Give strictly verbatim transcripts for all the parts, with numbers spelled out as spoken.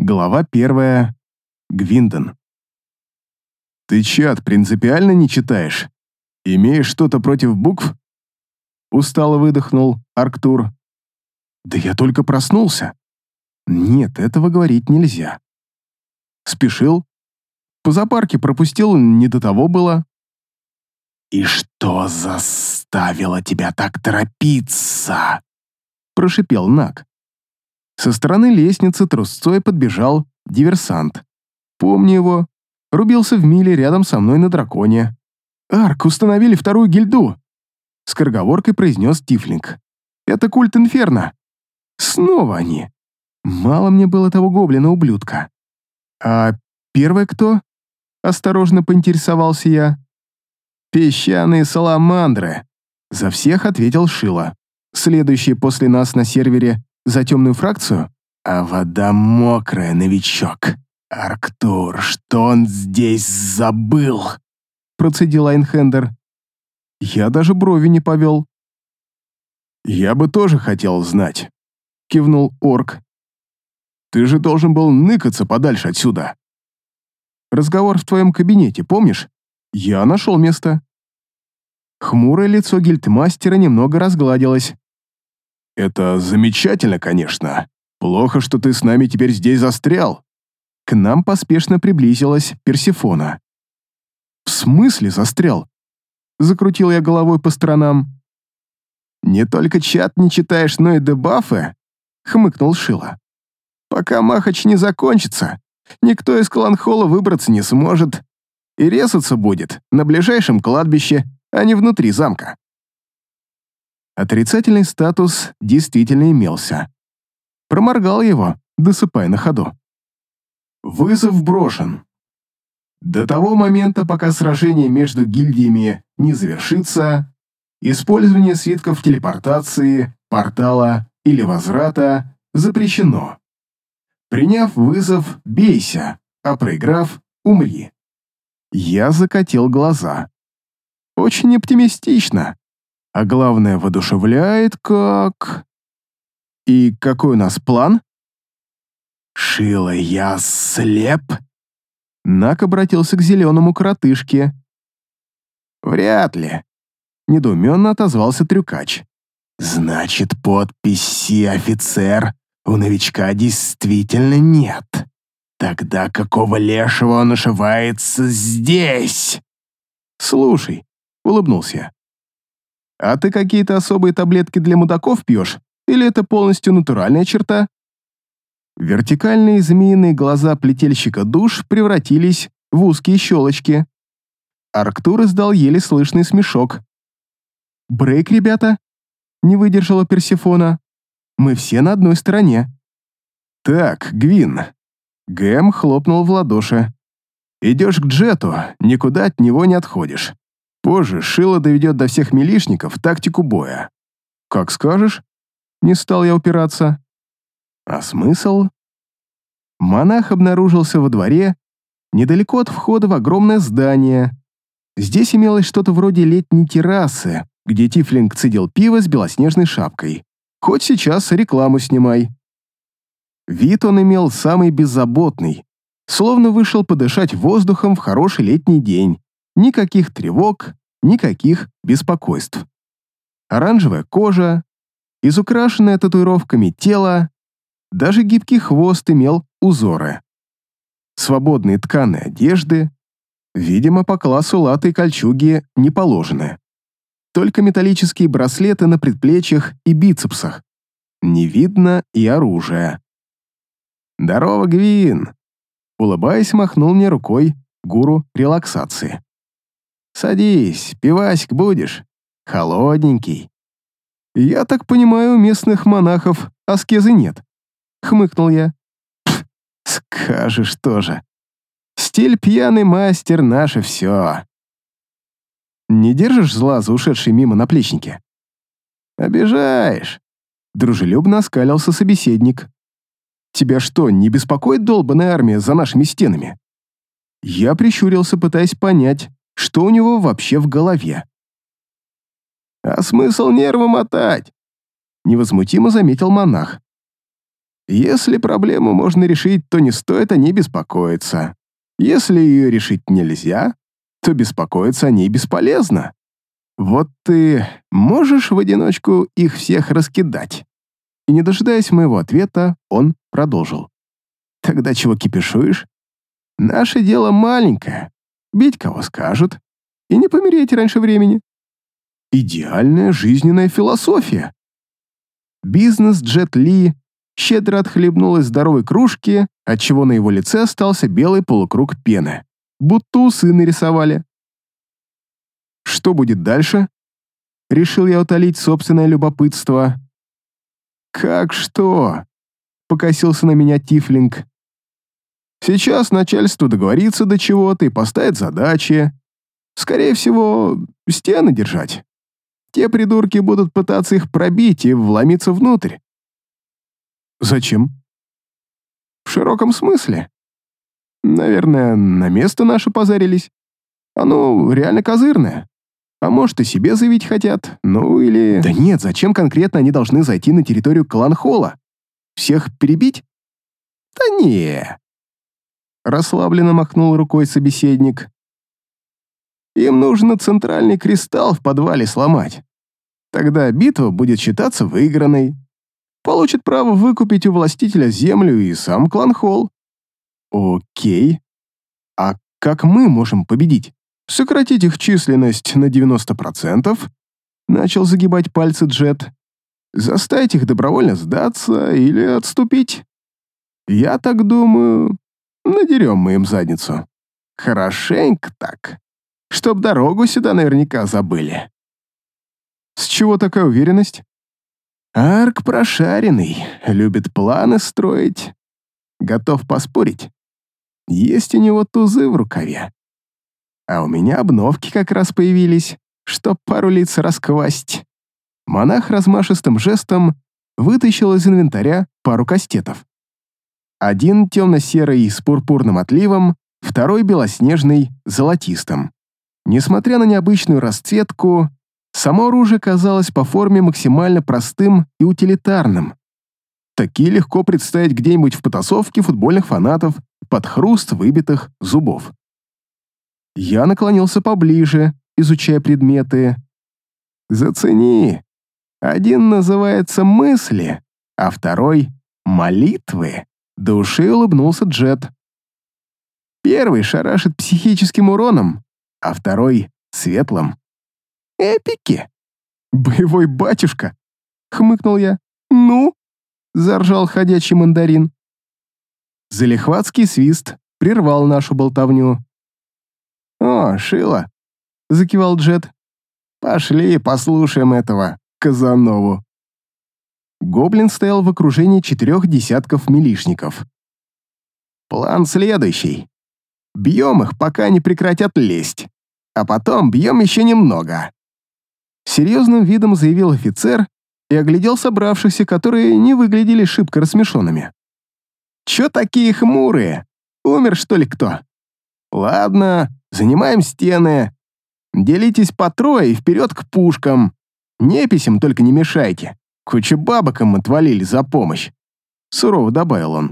Глава первая. Гвиндон. «Ты чат принципиально не читаешь? Имеешь что-то против букв?» Устало выдохнул Арктур. «Да я только проснулся». «Нет, этого говорить нельзя». «Спешил? По зоопарке пропустил, не до того было». «И что заставило тебя так торопиться?» Прошипел Наг. Со стороны лестницы трусцой подбежал диверсант. Помню его. Рубился в миле рядом со мной на драконе. «Арк, установили вторую гильду!» Скороговоркой произнес Тифлинг. «Это культ Инферно!» Снова они. Мало мне было того гоблина-ублюдка. «А первое кто?» Осторожно поинтересовался я. «Песчаные саламандры!» За всех ответил Шила. Следующие после нас на сервере за темную фракцию? «А вода мокрая, новичок. Арктур, что он здесь забыл?» Процедил Айнхендер. Я даже брови не повел. «Я бы тоже хотел знать», — кивнул орк. «Ты же должен был ныкаться подальше отсюда. Разговор в твоем кабинете, помнишь? Я нашел место». Хмурое лицо гильдмастера немного разгладилось. «Это замечательно, конечно. Плохо, что ты с нами теперь здесь застрял». К нам поспешно приблизилась Персефона. «В смысле застрял?» Закрутил я головой по сторонам. «Не только чат не читаешь, но и дебафы?» Хмыкнул Шила. «Пока Махач не закончится, никто из Кланхола выбраться не сможет. И резаться будет на ближайшем кладбище, а не внутри замка». Отрицательный статус действительно имелся. Проморгал его, досыпая на ходу. Вызов брошен. До того момента, пока сражение между гильдиями не завершится, использование свитков телепортации, портала или возврата запрещено. Приняв вызов, бейся, а проиграв, умри. Я закатил глаза. Очень оптимистично. А главное, воодушевляет как... И какой у нас план? «Шила, я слеп?» Нак обратился к зеленому коротышке. «Вряд ли», — недоуменно отозвался трюкач. «Значит, подписи офицер у новичка действительно нет. Тогда какого лешего он ошивается здесь?» «Слушай», — улыбнулся я, «а ты какие-то особые таблетки для мудаков пьешь? Или это полностью натуральная черта?» Вертикальные змеиные глаза плетельщика душ превратились в узкие щелочки. Арктур издал еле слышный смешок. «Брейк, ребята!» — не выдержала Персефона. «Мы все на одной стороне». «Так, Гвин». Гэм хлопнул в ладоши. «Идешь к Джету, никуда от него не отходишь. Позже Шило доведет до всех милишников тактику боя». «Как скажешь». Не стал я упираться. А смысл? Монах обнаружился во дворе, недалеко от входа в огромное здание. Здесь имелось что-то вроде летней террасы, где Тифлинг цедил пиво с белоснежной шапкой. Хоть сейчас рекламу снимай. Вид он имел самый беззаботный, словно вышел подышать воздухом в хороший летний день. Никаких тревог, никаких беспокойств. Оранжевая кожа, изукрашенное татуировками тело, даже гибкий хвост имел узоры. Свободные тканые одежды, видимо, по классу латы и кольчуги не положены. Только металлические браслеты на предплечьях и бицепсах. Не видно и оружия. «Здорово, Гвин!» Улыбаясь, махнул мне рукой гуру релаксации. «Садись, пивасик будешь? Холодненький». «Я так понимаю, у местных монахов аскезы нет», — хмыкнул я. «Скажешь тоже. Стиль пьяный мастер — наше все». «Не держишь зла за ушедшие мимо наплечники?» «Обижаешь», — дружелюбно оскалился собеседник. «Тебя что, не беспокоит долбаная армия за нашими стенами?» Я прищурился, пытаясь понять, что у него вообще в голове. «А смысл нервы мотать?» — невозмутимо заметил монах. Если проблему можно решить, то не стоит о ней беспокоиться. Если ее решить нельзя, то беспокоиться о ней бесполезно. Вот ты можешь в одиночку их всех раскидать?» И, не дожидаясь моего ответа, он продолжил. «Тогда чего кипишуешь? Наше дело маленькое. Бить кого скажут. И не помереть раньше времени. Идеальная жизненная философия». Бизнес Джет Ли щедро отхлебнул из здоровой кружки, отчего на его лице остался белый полукруг пены. Будто усы нарисовали. «Что будет дальше?» Решил я утолить собственное любопытство. «Как что?» — покосился на меня Тифлинг. «Сейчас начальство договорится до чего-то и поставит задачи. Скорее всего, стены держать. Те придурки будут пытаться их пробить и вломиться внутрь». «Зачем?» «В широком смысле. Наверное, на место наше позарились. Оно реально козырное. А может, и себе заявить хотят, ну или...» «Да нет, зачем конкретно они должны зайти на территорию Клан-Холла? Всех перебить?» «Да не...» Расслабленно махнул рукой собеседник. «Им нужно центральный кристалл в подвале сломать. Тогда битва будет считаться выигранной. Получит право выкупить у властителя землю и сам Клан-Холл». «Окей. А как мы можем победить? Сократить их численность на девяносто процентов?» Начал загибать пальцы Джет. «Заставить их добровольно сдаться или отступить? Я так думаю, надерем мы им задницу. Хорошенько так, чтоб дорогу сюда наверняка забыли». «С чего такая уверенность?» «Арк прошаренный, любит планы строить. Готов поспорить. Есть у него тузы в рукаве. А у меня обновки как раз появились, чтоб пару лиц расквасть». Монах размашистым жестом вытащил из инвентаря пару кастетов. Один темно-серый с пурпурным отливом, второй белоснежный с золотистым. Несмотря на необычную расцветку, само оружие казалось по форме максимально простым и утилитарным. Такие легко представить где-нибудь в потасовке футбольных фанатов под хруст выбитых зубов. Я наклонился поближе, изучая предметы. «Зацени. Один называется «мысли», а второй — «молитвы». Души улыбнулся Джет. Первый шарашит психическим уроном, а второй — светлым. Эпики. «Боевой батюшка», — хмыкнул я. «Ну?» — заржал ходячий мандарин. Залихватский свист прервал нашу болтовню. «О, Шила», — закивал Джет. «Пошли послушаем этого Казанову». Гоблин стоял в окружении четырех десятков милишников. «План следующий. Бьем их, пока они прекратят лезть, а потом бьем еще немного». Серьезным видом заявил офицер и оглядел собравшихся, которые не выглядели шибко рассмешенными. «Чё такие хмурые? Умер, что ли, кто? Ладно, занимаем стены. Делитесь по трое и вперед к пушкам. Неписям только не мешайте. Куча бабок им отвалили за помощь», — сурово добавил он.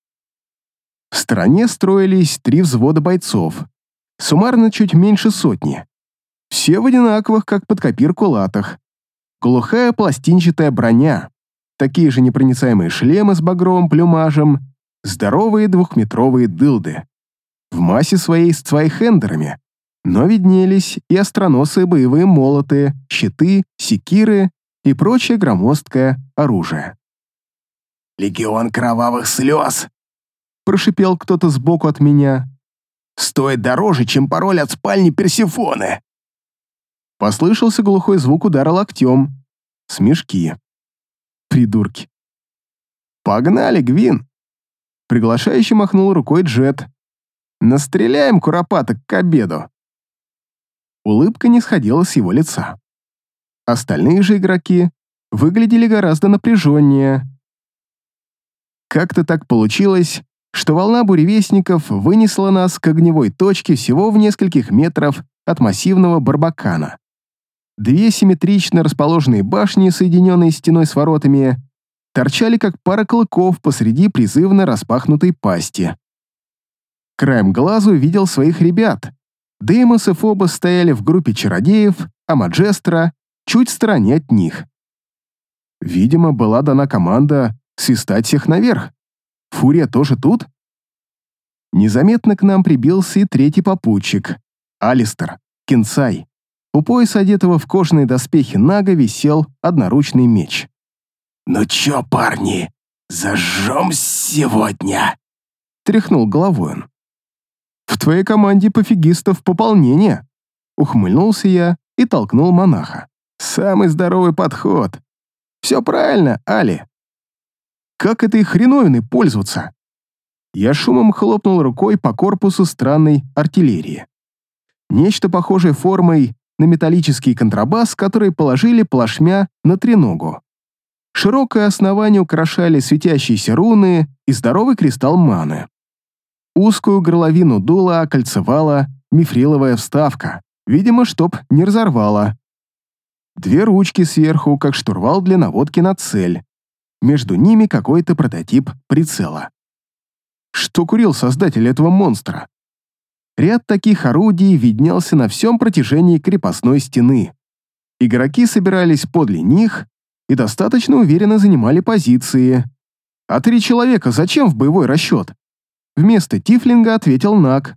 В стороне строились три взвода бойцов, суммарно чуть меньше сотни. Все в одинаковых, как под копирку, латах. Глухая пластинчатая броня, такие же непроницаемые шлемы с багровым плюмажем, здоровые двухметровые дылды. В массе своей с цвайхендерами, но виднелись и остроносые боевые молоты, щиты, секиры и прочее громоздкое оружие. «Легион кровавых слез!» — прошипел кто-то сбоку от меня. «Стоит дороже, чем пароль от спальни Персефоны!» Послышался глухой звук удара локтем. Смешки. Придурки. «Погнали, Гвин!» Приглашающе махнул рукой Джет. «Настреляем куропаток к обеду!» Улыбка не сходила с его лица. Остальные же игроки выглядели гораздо напряженнее. Как-то так получилось, что волна буревестников вынесла нас к огневой точке всего в нескольких метров от массивного барбакана. Две симметрично расположенные башни, соединенные стеной с воротами, торчали как пара клыков посреди призывно распахнутой пасти. Краем глаза увидел своих ребят. Деймос и Фобос стояли в группе чародеев, а Маджестра чуть в стороне от них. Видимо, была дана команда свистать всех наверх. Фурия тоже тут? Незаметно к нам прибился и третий попутчик — Алистер, Кинсай. У пояса, одетого в кожаные доспехи Нага, висел одноручный меч. «Ну чё, парни, зажжем сегодня?» — тряхнул головой он. «В твоей команде пофигистов пополнение!» — ухмыльнулся я и толкнул монаха. «Самый здоровый подход. Все правильно, Али. Как этой хреновиной пользоваться?» Я шумом хлопнул рукой по корпусу странной артиллерии. Нечто похожее формой на металлический контрабас, который положили плашмя на треногу. Широкое основание украшали светящиеся руны и здоровый кристалл маны. Узкую горловину дула окольцевала мифриловая вставка, видимо, чтоб не разорвала. Две ручки сверху, как штурвал для наводки на цель. Между ними какой-то прототип прицела. Что курил создатель этого монстра? Ряд таких орудий виднелся на всем протяжении крепостной стены. Игроки собирались подле них и достаточно уверенно занимали позиции. А три человека зачем в боевой расчет? Вместо Тифлинга ответил Наг.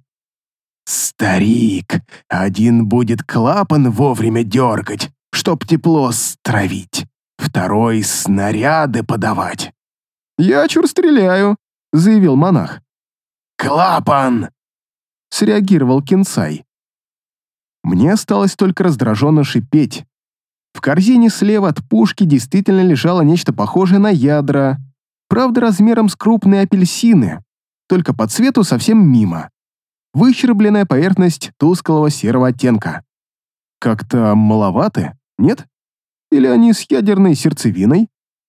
«Старик, один будет клапан вовремя дергать, чтоб тепло стравить, второй снаряды подавать». «Я чур стреляю», — заявил монах. «Клапан!» — среагировал Кинсай. Мне осталось только раздраженно шипеть. В корзине слева от пушки действительно лежало нечто похожее на ядра, правда размером с крупные апельсины, только по цвету совсем мимо. Выщербленная поверхность тусклого серого оттенка. Как-то маловаты, нет? Или они с ядерной сердцевиной?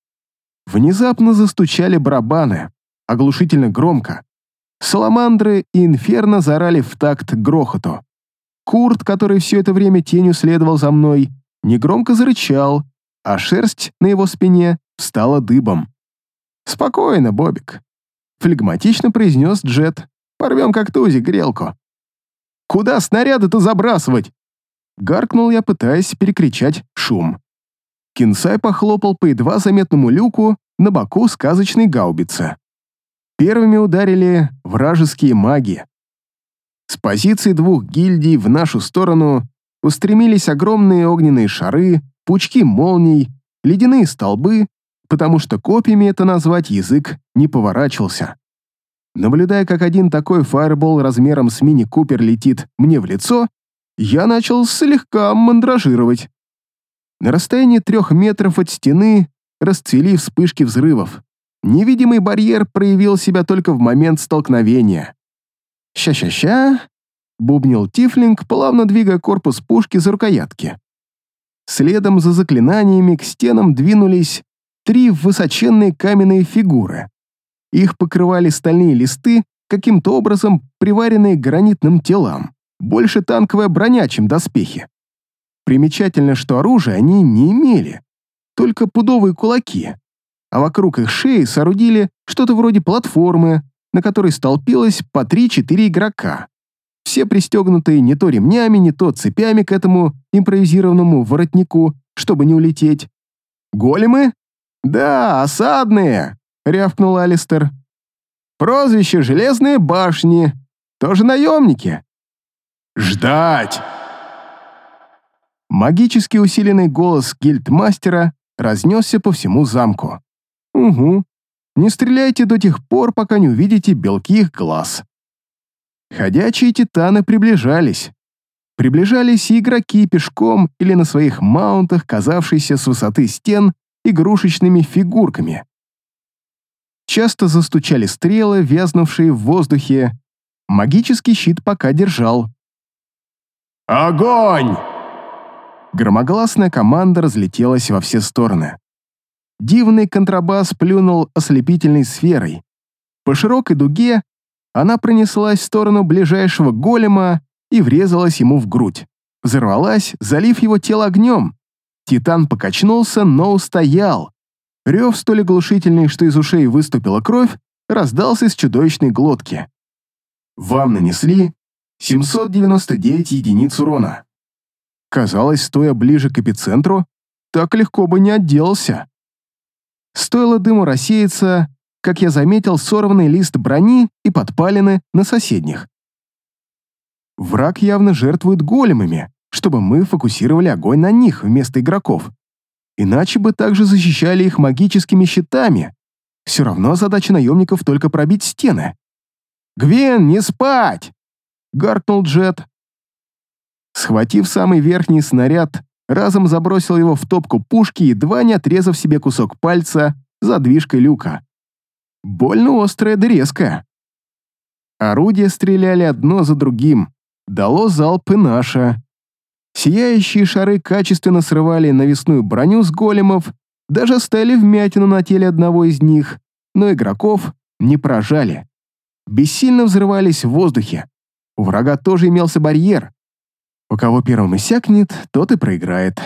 Внезапно застучали барабаны, оглушительно громко. Саламандры и инферно заорали в такт грохоту. Курт, который все это время тенью следовал за мной, негромко зарычал, а шерсть на его спине встала дыбом. «Спокойно, Бобик», — флегматично произнес Джет. «Порвем как тузик грелку». «Куда снаряды-то забрасывать?» Гаркнул я, пытаясь перекричать шум. Кинсай похлопал по едва заметному люку на боку сказочной гаубицы. Первыми ударили вражеские маги. С позиции двух гильдий в нашу сторону устремились огромные огненные шары, пучки молний, ледяные столбы, потому что копьями это назвать язык не поворачивался. Наблюдая, как один такой фаербол размером с мини-купер летит мне в лицо, я начал слегка мандражировать. На расстоянии трех метров от стены расцвели вспышки взрывов. Невидимый барьер проявил себя только в момент столкновения. «Ща-ща-ща», — бубнил Тифлинг, плавно двигая корпус пушки за рукоятки. Следом за заклинаниями к стенам двинулись три высоченные каменные фигуры. Их покрывали стальные листы, каким-то образом приваренные к гранитным телам. Больше танковая броня, чем доспехи. Примечательно, что оружия они не имели, только пудовые кулаки, а вокруг их шеи соорудили что-то вроде платформы, на которой столпилось по три-четыре игрока. Все пристегнутые не то ремнями, не то цепями к этому импровизированному воротнику, чтобы не улететь. «Големы?» «Да, осадные!» — рявкнул Алистер. «Прозвище «Железные башни». Тоже наемники». «Ждать!» Магически усиленный голос гильдмастера разнесся по всему замку. «Угу. Не стреляйте до тех пор, пока не увидите белки их глаз». Ходячие титаны приближались. Приближались и игроки пешком или на своих маунтах, казавшиеся с высоты стен игрушечными фигурками. Часто застучали стрелы, вязнувшие в воздухе. Магический щит пока держал. «Огонь!» Громогласная команда разлетелась во все стороны. Дивный контрабас плюнул ослепительной сферой. По широкой дуге она пронеслась в сторону ближайшего голема и врезалась ему в грудь. Взорвалась, залив его тело огнем. Титан покачнулся, но устоял. Рев столь оглушительный, что из ушей выступила кровь, раздался из чудовищной глотки. Вам нанесли семьсот девяносто девять единиц урона. Казалось, стоя ближе к эпицентру, так легко бы не отделался. Стоило дыму рассеяться, как я заметил сорванный лист брони и подпалины на соседних. Враг явно жертвует големами, чтобы мы фокусировали огонь на них вместо игроков. Иначе бы также защищали их магическими щитами. Все равно задача наемников только пробить стены. «Гвен, не спать!» — гаркнул Джет. Схватив самый верхний снаряд, разом забросил его в топку пушки, едва не отрезав себе кусок пальца задвижкой люка. Больно острая да резкая. Орудия стреляли одно за другим. Дало залп и наше. Сияющие шары качественно срывали навесную броню с големов, даже оставили вмятину на теле одного из них, но игроков не поражали. Бессильно взрывались в воздухе. У врага тоже имелся барьер. У кого первым иссякнет, тот и проиграет.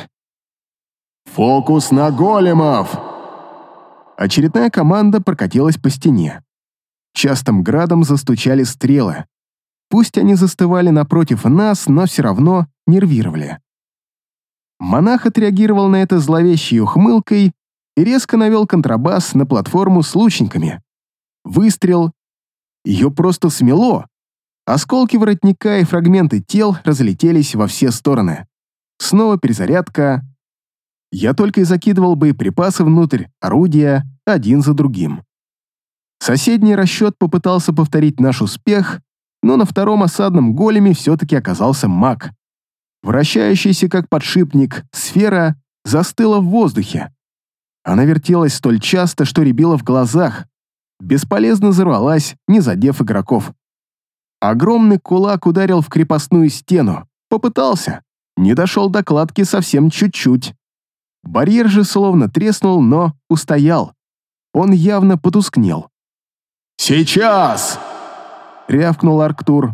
«Фокус на големов!» Очередная команда прокатилась по стене. Частым градом застучали стрелы. Пусть они застывали напротив нас, но все равно нервировали. Монах отреагировал на это зловещей ухмылкой и резко навел контрабас на платформу с лучниками. Выстрел. Ее просто смело. Осколки воротника и фрагменты тел разлетелись во все стороны. Снова перезарядка. Я только и закидывал боеприпасы внутрь орудия один за другим. Соседний расчет попытался повторить наш успех, но на втором осадном големе все-таки оказался маг. Вращающаяся как подшипник сфера застыла в воздухе. Она вертелась столь часто, что рябила в глазах. Бесполезно взорвалась, не задев игроков. Огромный кулак ударил в крепостную стену. Попытался. Не дошел до кладки совсем чуть-чуть. Барьер же словно треснул, но устоял. Он явно потускнел. «Сейчас!» — рявкнул Арктур.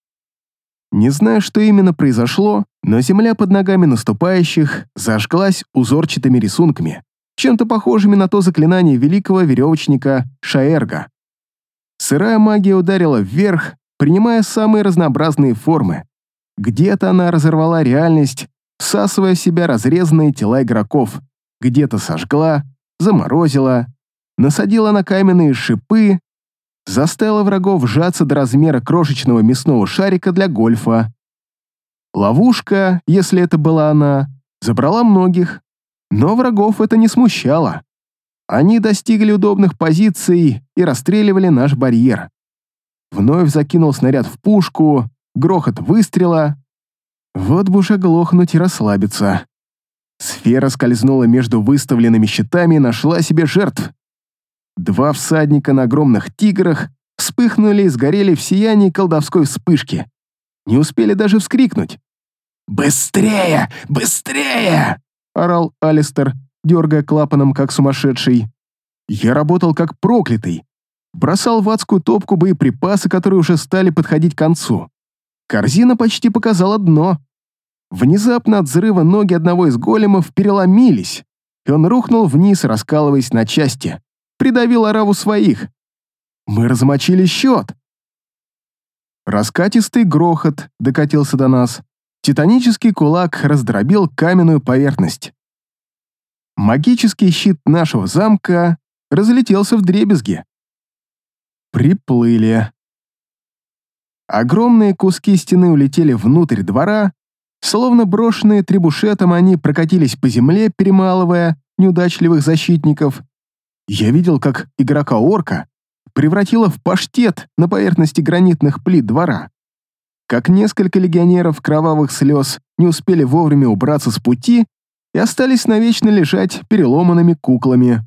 Не знаю, что именно произошло, но земля под ногами наступающих зажглась узорчатыми рисунками, чем-то похожими на то заклинание великого веревочника Шаэрга. Сырая магия ударила вверх, принимая самые разнообразные формы. Где-то она разорвала реальность, всасывая в себя разрезанные тела игроков, где-то сожгла, заморозила, насадила на каменные шипы, заставила врагов сжаться до размера крошечного мясного шарика для гольфа. Ловушка, если это была она, забрала многих, но врагов это не смущало. Они достигли удобных позиций и расстреливали наш барьер. Вновь закинул снаряд в пушку, грохот выстрела. Вот бы уже глохнуть и расслабиться. Сфера скользнула между выставленными щитами и нашла себе жертв. Два всадника на огромных тиграх вспыхнули и сгорели в сиянии колдовской вспышки. Не успели даже вскрикнуть. «Быстрее! Быстрее!» — орал Алистер, дергая клапаном, как сумасшедший. Я работал как проклятый. Бросал в адскую топку боеприпасы, которые уже стали подходить к концу. Корзина почти показала дно. Внезапно от взрыва ноги одного из големов переломились, и он рухнул вниз, раскалываясь на части. Придавил ораву своих. Мы размочили счет. Раскатистый грохот докатился до нас. Титанический кулак раздробил каменную поверхность. Магический щит нашего замка разлетелся вдребезги. Приплыли. Огромные куски стены улетели внутрь двора, словно брошенные требушетом, они прокатились по земле, перемалывая неудачливых защитников. Я видел, как игрока-орка превратила в паштет на поверхности гранитных плит двора. Как несколько легионеров кровавых слез не успели вовремя убраться с пути и остались навечно лежать переломанными куклами.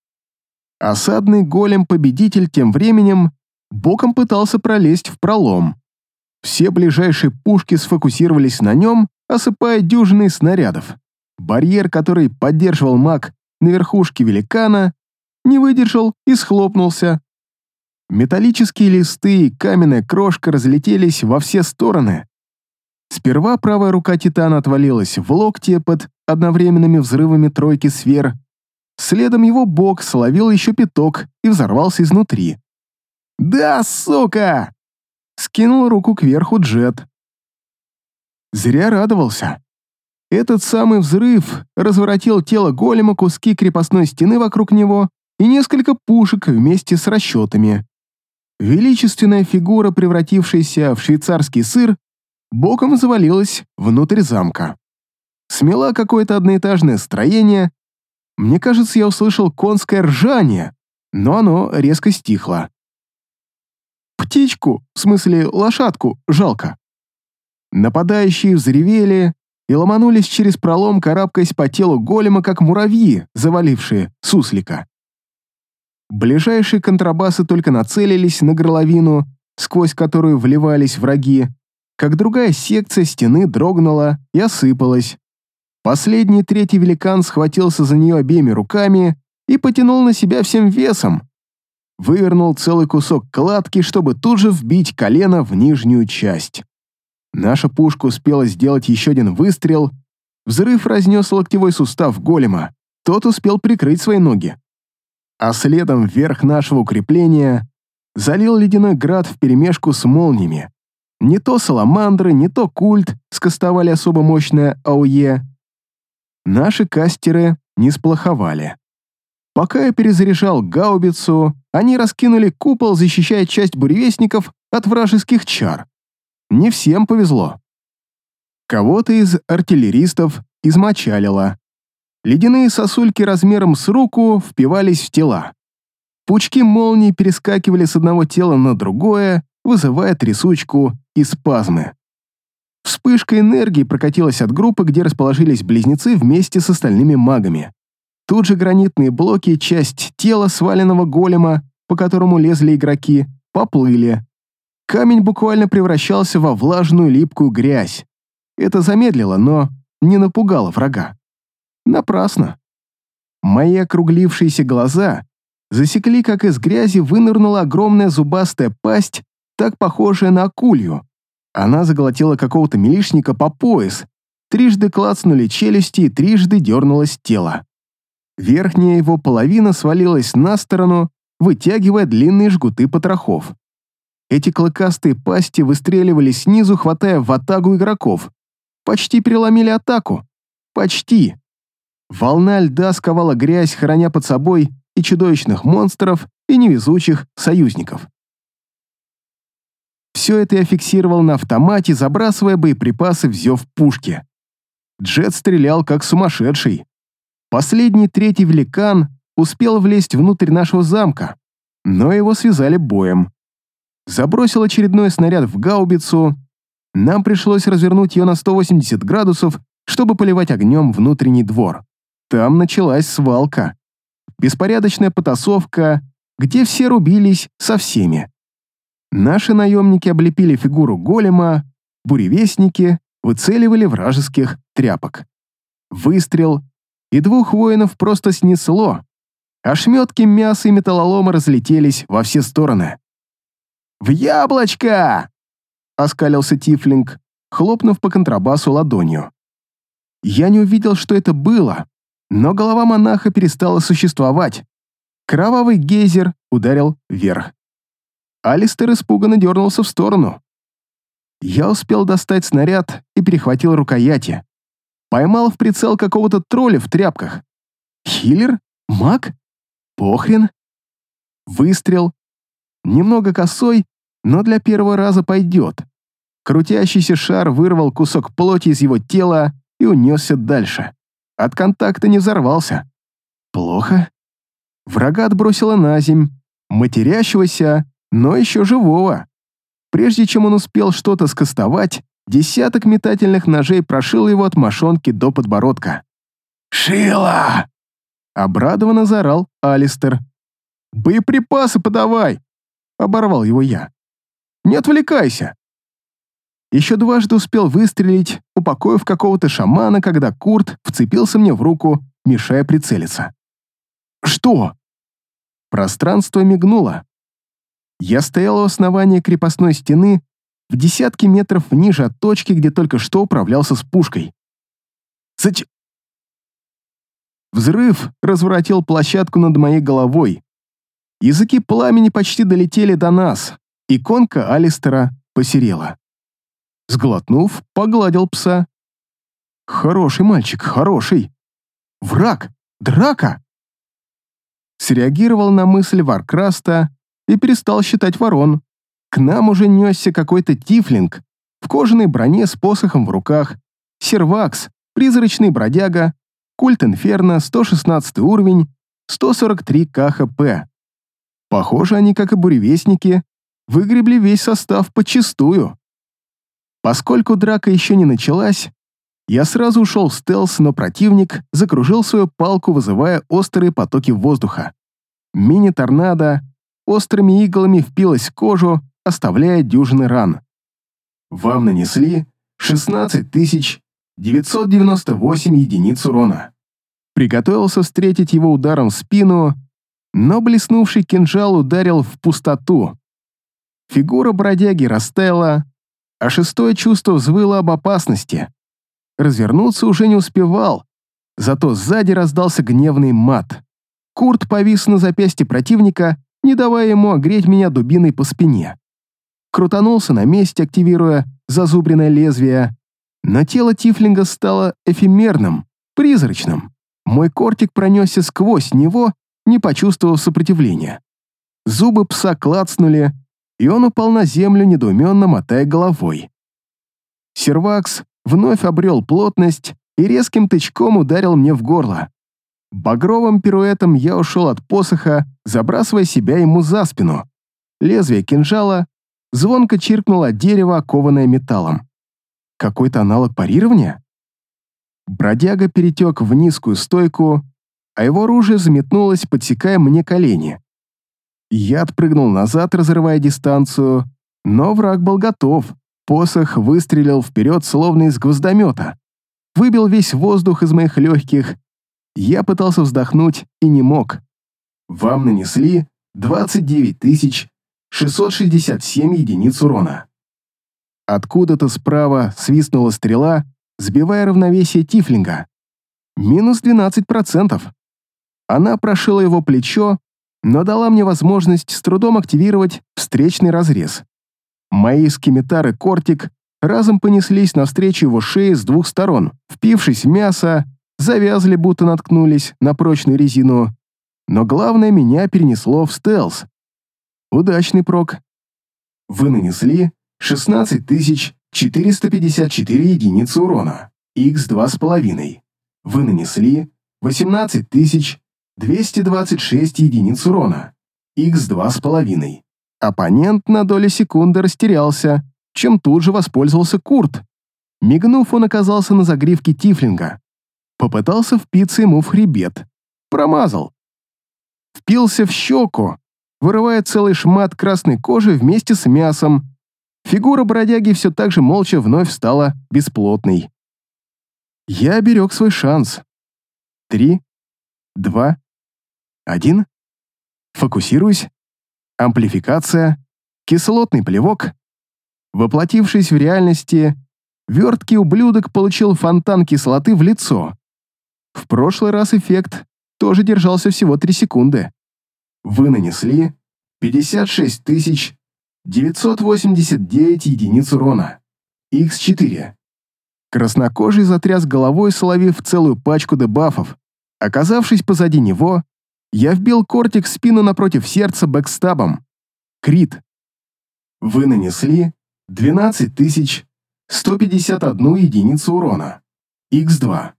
Осадный голем-победитель тем временем боком пытался пролезть в пролом. Все ближайшие пушки сфокусировались на нем, осыпая дюжиной снарядов. Барьер, который поддерживал маг на верхушке великана, не выдержал и схлопнулся. Металлические листы и каменная крошка разлетелись во все стороны. Сперва правая рука Титана отвалилась в локте под одновременными взрывами тройки сфер. Следом его бок словил еще пяток и взорвался изнутри. «Да, сука!» — скинул руку кверху Джет. Зря радовался. Этот самый взрыв разворотил тело голема, куски крепостной стены вокруг него и несколько пушек вместе с расчетами. Величественная фигура, превратившаяся в швейцарский сыр, боком завалилась внутрь замка. Смела какое-то одноэтажное строение. Мне кажется, я услышал конское ржание, но оно резко стихло. Птичку, в смысле лошадку, жалко. Нападающие взревели и ломанулись через пролом, карабкаясь по телу голема, как муравьи, завалившие суслика. Ближайшие контрабасы только нацелились на горловину, сквозь которую вливались враги, как другая секция стены дрогнула и осыпалась. Последний третий великан схватился за нее обеими руками и потянул на себя всем весом. Вывернул целый кусок кладки, чтобы тут же вбить колено в нижнюю часть. Наша пушка успела сделать еще один выстрел. Взрыв разнес локтевой сустав голема. Тот успел прикрыть свои ноги. А следом вверх нашего укрепления залил ледяной град вперемешку с молниями. Не то саламандры, не то культ скостовали особо мощное АОЕ. Наши кастеры не сплоховали. Пока я перезаряжал гаубицу, они раскинули купол, защищая часть буревестников от вражеских чар. Не всем повезло. Кого-то из артиллеристов измочалило. Ледяные сосульки размером с руку впивались в тела. Пучки молний перескакивали с одного тела на другое, вызывая трясучку и спазмы. Вспышка энергии прокатилась от группы, где расположились близнецы вместе с остальными магами. Тут же гранитные блоки и часть тела сваленного голема, по которому лезли игроки, поплыли. Камень буквально превращался во влажную липкую грязь. Это замедлило, но не напугало врага. Напрасно. Мои округлившиеся глаза засекли, как из грязи вынырнула огромная зубастая пасть, так похожая на акулью. Она заглотила какого-то милишника по пояс. Трижды клацнули челюсти и трижды дернулось тело. Верхняя его половина свалилась на сторону, вытягивая длинные жгуты потрохов. Эти клыкастые пасти выстреливали снизу, хватая в атаку игроков. Почти переломили атаку. Почти. Волна льда сковала грязь, храня под собой и чудовищных монстров, и невезучих союзников. Все это я фиксировал на автомате, забрасывая боеприпасы в зев пушки. Джет стрелял как сумасшедший. Последний третий великан успел влезть внутрь нашего замка, но его связали боем. Забросил очередной снаряд в гаубицу. Нам пришлось развернуть ее на сто восемьдесят градусов, чтобы поливать огнем внутренний двор. Там началась свалка. Беспорядочная потасовка, где все рубились со всеми. Наши наемники облепили фигуру голема, буревестники выцеливали вражеских тряпок. Выстрел, и двух воинов просто снесло. Ошметки мяса и металлолома разлетелись во все стороны. «В яблочко!» — оскалился Тифлинг, хлопнув по контрабасу ладонью. Я не увидел, что это было, но голова монаха перестала существовать. Кровавый гейзер ударил вверх. Алистер испуганно дернулся в сторону. Я успел достать снаряд и перехватил рукояти. Поймал в прицел какого-то тролля в тряпках. Хиллер? Маг? Похрен. Выстрел. Немного косой, но для первого раза пойдет. Крутящийся шар вырвал кусок плоти из его тела и унесся дальше. От контакта не взорвался. Плохо. Врага отбросило на земь, матерящегося, но еще живого. Прежде чем он успел что-то скостовать, десяток метательных ножей прошил его от мошонки до подбородка. «Шила!» — обрадованно заорал Алистер. «Боеприпасы подавай!» — оборвал его я. «Не отвлекайся!» Еще дважды успел выстрелить, упокоив какого-то шамана, когда Курт вцепился мне в руку, мешая прицелиться. «Что?» Пространство мигнуло. Я стоял у основания крепостной стены в десятки метров ниже от точки, где только что управлялся с пушкой. «Зач... Взрыв разворотил площадку над моей головой. Языки пламени почти долетели до нас. Иконка Алистера посерела. Сглотнув, погладил пса. Хороший мальчик, хороший. Враг, драка. Среагировал на мысль Варкраста и перестал считать ворон. К нам уже несся какой-то тифлинг в кожаной броне с посохом в руках. Сервакс, призрачный бродяга, культ Инферно, сто шестнадцатый уровень, сто сорок три ка хэ пэ. Похоже, они, как и буревестники, выгребли весь состав подчистую. Поскольку драка еще не началась, я сразу ушел в стелс, но противник закружил свою палку, вызывая острые потоки воздуха. Мини-торнадо острыми иглами впилась в кожу, оставляя дюжины ран. Вам нанесли шестнадцать тысяч девятьсот девяносто восемь единиц урона. Приготовился встретить его ударом в спину, но блеснувший кинжал ударил в пустоту. Фигура бродяги растаяла, а шестое чувство взвыло об опасности. Развернуться уже не успевал, зато сзади раздался гневный мат. Курт повис на запястье противника, не давая ему огреть меня дубиной по спине. Крутанулся на месте, активируя зазубренное лезвие, но тело тифлинга стало эфемерным, призрачным. Мой кортик пронесся сквозь него, не почувствовав сопротивления. Зубы пса клацнули, и он упал на землю, недоуменно мотая головой. Сервакс вновь обрел плотность и резким тычком ударил мне в горло. Багровым пируэтом я ушел от посоха, забрасывая себя ему за спину. Лезвие кинжала звонко чиркнуло дерево, окованное металлом. Какой-то аналог парирования? Бродяга перетек в низкую стойку, а его оружие заметнулось, подсекая мне колени. Я отпрыгнул назад, разрывая дистанцию, но враг был готов. Посох выстрелил вперед, словно из гвоздомета. Выбил весь воздух из моих легких. Я пытался вздохнуть и не мог. Вам нанесли двадцать девять тысяч шестьсот шестьдесят семь единиц урона. Откуда-то справа свистнула стрела, сбивая равновесие тифлинга. Минус двенадцать процентов. Она прошила его плечо, но дала мне возможность с трудом активировать встречный разрез. Мои скимитар и кортик разом понеслись навстречу его шее с двух сторон, впившись в мясо, завязли, будто наткнулись на прочную резину. Но главное, меня перенесло в стелс. Удачный прок. Вы нанесли шестнадцать тысяч четыреста пятьдесят четыре единицы урона, икс два с половиной. Вы нанесли восемнадцать тысяч двести двадцать шесть единиц урона, икс два с половиной. Оппонент на долю секунды растерялся, чем тут же воспользовался Курт. Мигнув, он оказался на загривке тифлинга. Попытался впиться ему в хребет. Промазал. Впился в щеку, вырывая целый шмат красной кожи вместе с мясом. Фигура бродяги все так же молча вновь стала бесплотной. Я берег свой шанс. Три, два, один. Фокусируюсь. Амплификация. Кислотный плевок. Воплотившись в реальности, верткий ублюдок получил фонтан кислоты в лицо. В прошлый раз эффект тоже держался всего три секунды. Вы нанесли пятьдесят шесть тысяч девятьсот восемьдесят девять единиц урона, икс четыре. Краснокожий затряс головой, словив целую пачку дебафов. Оказавшись позади него, я вбил кортик в спину напротив сердца бэкстабом. Крит. Вы нанесли двенадцать тысяч сто пятьдесят одну единицу урона, икс два.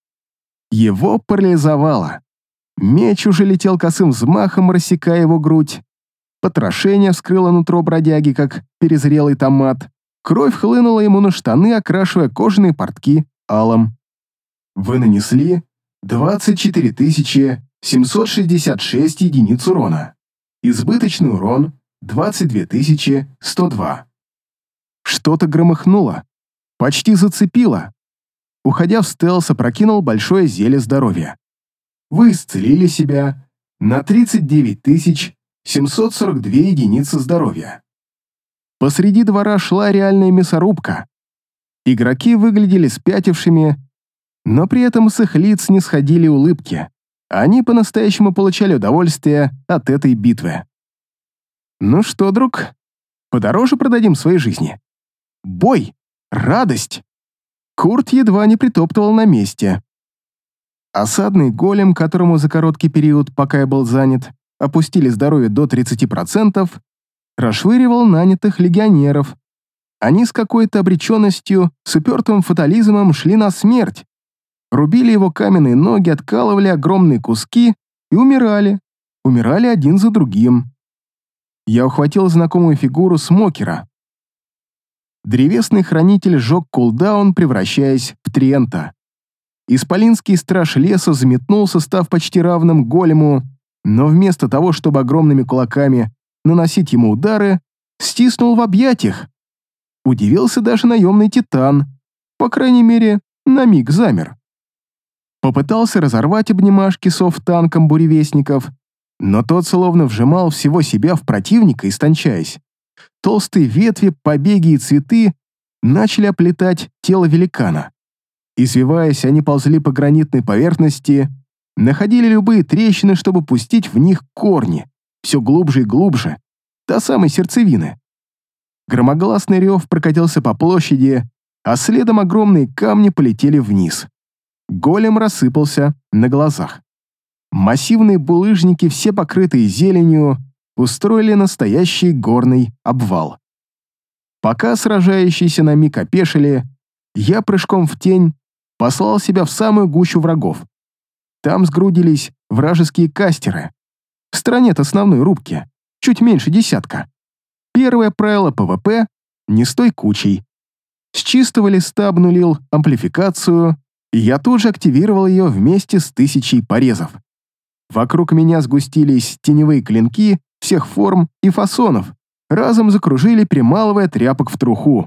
Его парализовало. Меч уже летел косым взмахом, рассекая его грудь. Потрошение вскрыло нутро бродяги, как перезрелый томат. Кровь хлынула ему на штаны, окрашивая кожаные портки алым. Вы нанесли двадцать четыре тысячи семьсот шестьдесят шесть единиц урона. Избыточный урон двадцать две тысячи сто два. Что-то громыхнуло. Почти зацепило. Уходя в стелс, опрокинул большое зелье здоровья. Вы исцелили себя на тридцать девять тысяч семьсот сорок две единицы здоровья. Посреди двора шла реальная мясорубка. Игроки выглядели спятившими, Но при этом с их лиц не сходили улыбки. Они по-настоящему получали удовольствие от этой битвы. Ну что, друг, подороже продадим свои жизни? Бой! Радость! Курт едва не притоптывал на месте. Осадный голем, которому за короткий период, пока я был занят, опустили здоровье до тридцати процентов, расшвыривал нанятых легионеров. Они с какой-то обреченностью, с упертым фатализмом шли на смерть. Рубили его каменные ноги, откалывали огромные куски и умирали. Умирали один за другим. Я ухватил знакомую фигуру Смокера. Древесный хранитель сжег кулдаун, превращаясь в Триента. Исполинский страж леса заметнулся, став почти равным голему, но вместо того, чтобы огромными кулаками наносить ему удары, стиснул в объятиях. Удивился даже наемный титан, по крайней мере, на миг замер. Попытался разорвать обнимашки софт-танком буревестников, но тот словно вжимал всего себя в противника, истончаясь. Толстые ветви, побеги и цветы начали оплетать тело великана. Извиваясь, они ползли по гранитной поверхности, находили любые трещины, чтобы пустить в них корни, все глубже и глубже, до самой сердцевины. Громогласный рев прокатился по площади, а следом огромные камни полетели вниз. Голем рассыпался на глазах. Массивные булыжники, все покрытые зеленью, устроили настоящий горный обвал. Пока сражающиеся на миг опешили, я прыжком в тень послал себя в самую гущу врагов. Там сгрудились вражеские кастеры. В стороне от основной рубки, чуть меньше десятка. Первое правило ПВП — не стой кучей. С чистого листа обнулил амплификацию, и я тут же активировал ее вместе с тысячей порезов. Вокруг меня сгустились теневые клинки всех форм и фасонов, разом закружили, перемалывая тряпок в труху.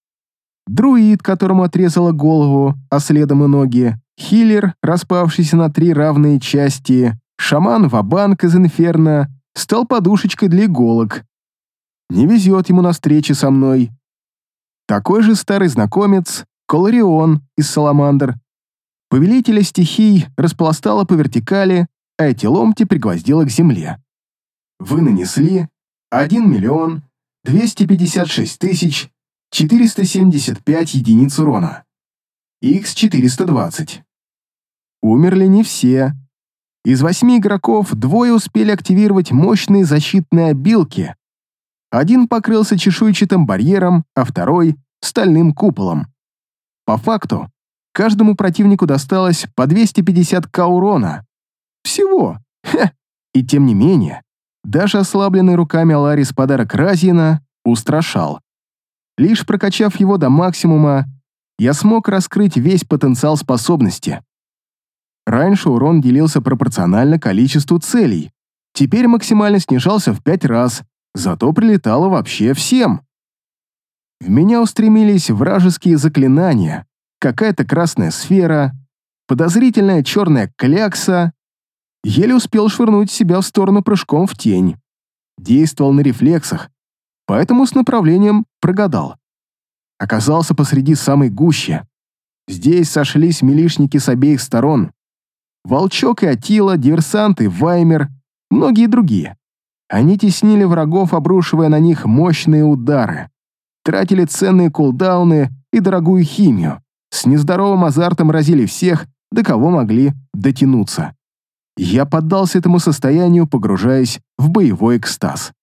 Друид, которому отрезала голову, а следом и ноги, хиллер, распавшийся на три равные части, шаман ва-банк из инферно, стал подушечкой для иголок. Не везет ему на встрече со мной. Такой же старый знакомец, Колорион из Саламандр. Повелителя стихий распластала по вертикали, а эти ломти пригвоздила к земле. Вы нанесли один миллион двести пятьдесят шесть тысяч четыреста семьдесят пять единиц урона. икс четыреста двадцать. Умерли не все. Из восьми игроков двое успели активировать мощные защитные обилки. Один покрылся чешуйчатым барьером, а второй — стальным куполом. По факту, каждому противнику досталось по двести пятьдесят тысяч урона. Всего. Хе. И тем не менее, даже ослабленный руками Аларис подарок Разина устрашал. Лишь прокачав его до максимума, я смог раскрыть весь потенциал способности. Раньше урон делился пропорционально количеству целей, теперь максимально снижался в пять раз, зато прилетало вообще всем. В меня устремились вражеские заклинания, какая-то красная сфера, подозрительная черная клякса. Еле успел швырнуть себя в сторону прыжком в тень. Действовал на рефлексах, поэтому с направлением прогадал. Оказался посреди самой гущи. Здесь сошлись милишники с обеих сторон. Волчок и Атила, диверсант и Ваймер, многие другие. Они теснили врагов, обрушивая на них мощные удары. Тратили ценные кулдауны и дорогую химию. С нездоровым азартом разили всех, до кого могли дотянуться. Я поддался этому состоянию, погружаясь в боевой экстаз.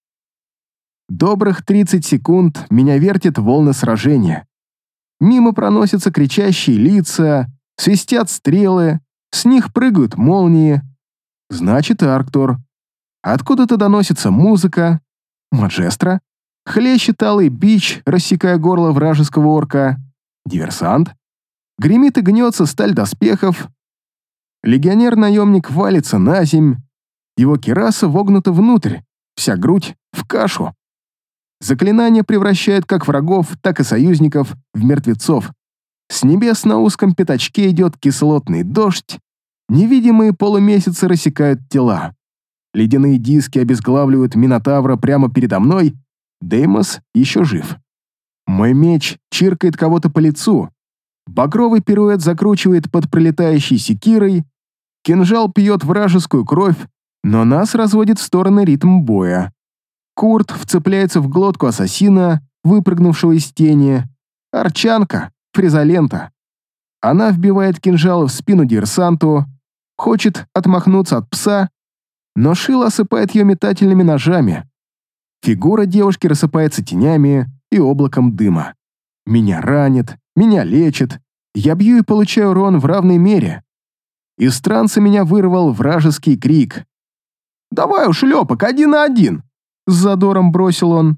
Добрых тридцать секунд меня вертят волны сражения. Мимо проносятся кричащие лица, свистят стрелы, с них прыгают молнии. Значит, Арктур. Откуда-то доносится музыка. Маджестра. Хлещет алый бич, рассекая горло вражеского орка. Диверсант. Гремит и гнется сталь доспехов. Легионер-наемник валится на земь. Его кираса вогнута внутрь, вся грудь в кашу. Заклинания превращают как врагов, так и союзников в мертвецов. С небес на узком пятачке идет кислотный дождь. Невидимые полумесяцы рассекают тела. Ледяные диски обезглавливают Минотавра прямо передо мной. Деймос еще жив. Мой меч чиркает кого-то по лицу. Багровый пируэт закручивает под пролетающей секирой, кинжал пьет вражескую кровь, но нас разводит в стороны ритм боя. Курт вцепляется в глотку ассасина, выпрыгнувшего из тени. Арчанка, фризолента. Она вбивает кинжал в спину диверсанту, хочет отмахнуться от пса, но Шил осыпает ее метательными ножами. Фигура девушки рассыпается тенями и облаком дыма. Меня ранит, меня лечит, я бью и получаю урон в равной мере. Из транса меня вырвал вражеский крик. «Давай уж, шлепок, один на один!» С задором бросил он.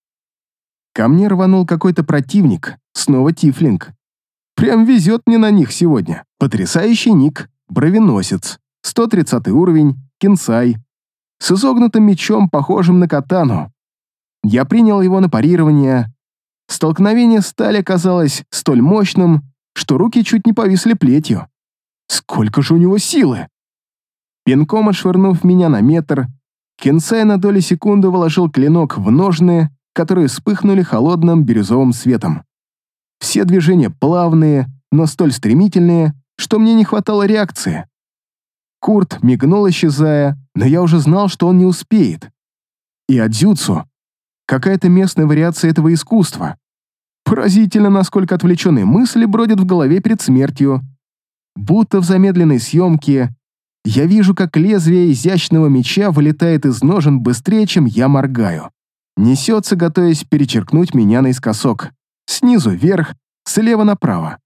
Ко мне рванул какой-то противник, снова тифлинг. Прям везет мне на них сегодня. Потрясающий ник, бровеносец, сто тридцатый уровень, кинсай, с изогнутым мечом, похожим на катану. Я принял его на парирование. Столкновение стали оказалось столь мощным, что руки чуть не повисли плетью. Сколько же у него силы! Пинком отшвырнув меня на метр, кинсай на долю секунды вложил клинок в ножны, которые вспыхнули холодным бирюзовым светом. Все движения плавные, но столь стремительные, что мне не хватало реакции. Курт мигнул, исчезая, но я уже знал, что он не успеет. И адзюцу — какая-то местная вариация этого искусства. Поразительно, насколько отвлеченные мысли бродят в голове перед смертью. Будто в замедленной съемке я вижу, как лезвие изящного меча вылетает из ножен быстрее, чем я моргаю. Несется, готовясь перечеркнуть меня наискосок. Снизу вверх, слева направо.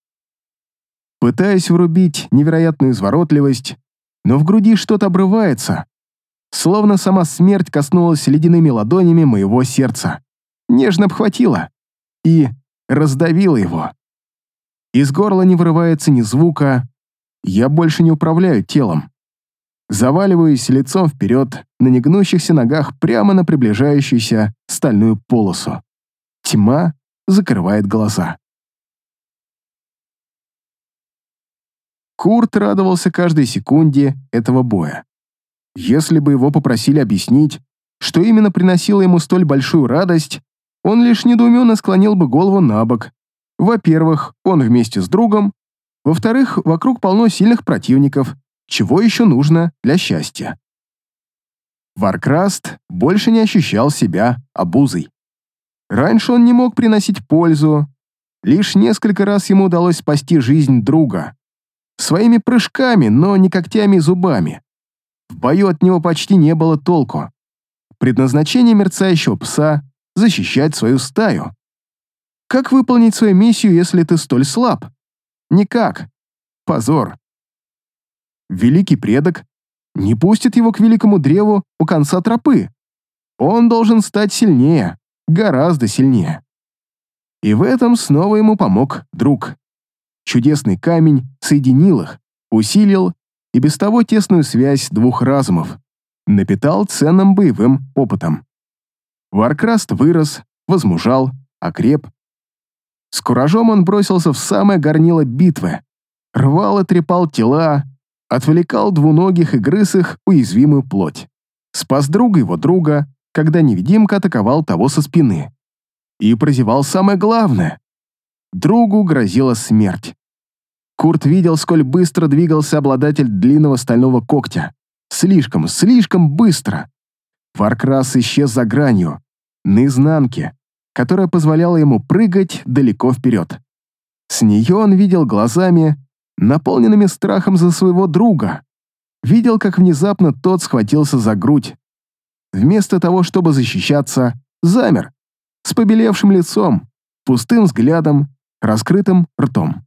Пытаюсь врубить невероятную изворотливость, но в груди что-то обрывается, словно сама смерть коснулась ледяными ладонями моего сердца, нежно обхватила и раздавила его. Из горла не вырывается ни звука, я больше не управляю телом. Заваливаюсь лицом вперед на негнущихся ногах прямо на приближающуюся стальную полосу. Тьма закрывает глаза. Курт радовался каждой секунде этого боя. Если бы его попросили объяснить, что именно приносило ему столь большую радость, он лишь недоуменно склонил бы голову на бок. Во-первых, он вместе с другом. Во-вторых, вокруг полно сильных противников. Чего еще нужно для счастья? Варкраст больше не ощущал себя обузой. Раньше он не мог приносить пользу. Лишь несколько раз ему удалось спасти жизнь друга. Своими прыжками, но не когтями и зубами. В бою от него почти не было толку. Предназначение мерцающего пса — защищать свою стаю. Как выполнить свою миссию, если ты столь слаб? Никак. Позор. Великий предок не пустит его к великому древу у конца тропы. Он должен стать сильнее, гораздо сильнее. И в этом снова ему помог друг. Чудесный камень соединил их, усилил и без того тесную связь двух разумов, напитал ценным боевым опытом. Варкраст вырос, возмужал, окреп. С куражом он бросился в самое горнило битвы, рвал и трепал тела, отвлекал двуногих и грыз их уязвимую плоть. Спас друга его друга, когда невидимка атаковал того со спины. И прозевал самое главное. Другу грозила смерть. Курт видел, сколь быстро двигался обладатель длинного стального когтя. Слишком, слишком быстро. Варкрас исчез за гранью, на изнанке, которая позволяла ему прыгать далеко вперед. С нее он видел глазами, наполненными страхом за своего друга. Видел, как внезапно тот схватился за грудь. Вместо того, чтобы защищаться, замер, с побелевшим лицом, пустым взглядом, раскрытым ртом.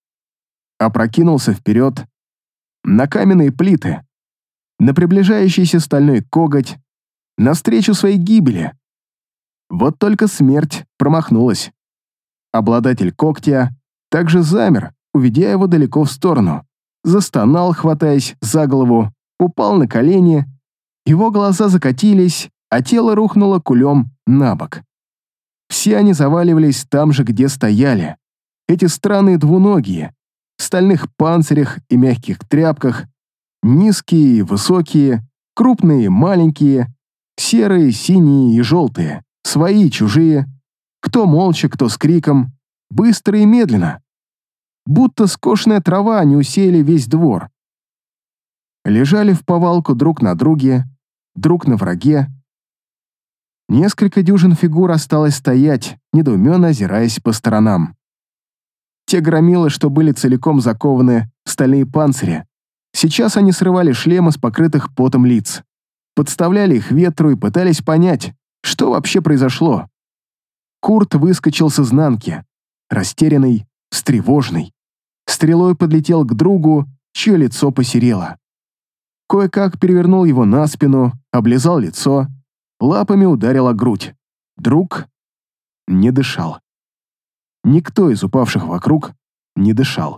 Опрокинулся вперед, на каменные плиты, на приближающийся стальной коготь, навстречу своей гибели. Вот только смерть промахнулась. Обладатель когтя также замер, уведя его далеко в сторону, застонал, хватаясь за голову, упал на колени, его глаза закатились, а тело рухнуло кулем на бок. Все они заваливались там же, где стояли. Эти странные двуногие, в стальных панцирях и мягких тряпках, низкие и высокие, крупные и маленькие, серые, синие и желтые, свои и чужие, кто молча, кто с криком, быстро и медленно. будто скошенная трава, не усеяли весь двор. Лежали в повалку друг на друге, друг на враге. Несколько дюжин фигур осталось стоять, недоуменно озираясь по сторонам. Те громилы, что были целиком закованы в стальные панцири, сейчас они срывали шлемы с покрытых потом лиц, подставляли их ветру и пытались понять, что вообще произошло. Курт выскочил с изнанки, растерянный, встревоженный. Стрелой подлетел к другу, чье лицо посерело. Кое-как перевернул его на спину, облизал лицо, лапами ударил о грудь. Друг не дышал. Никто из упавших вокруг не дышал.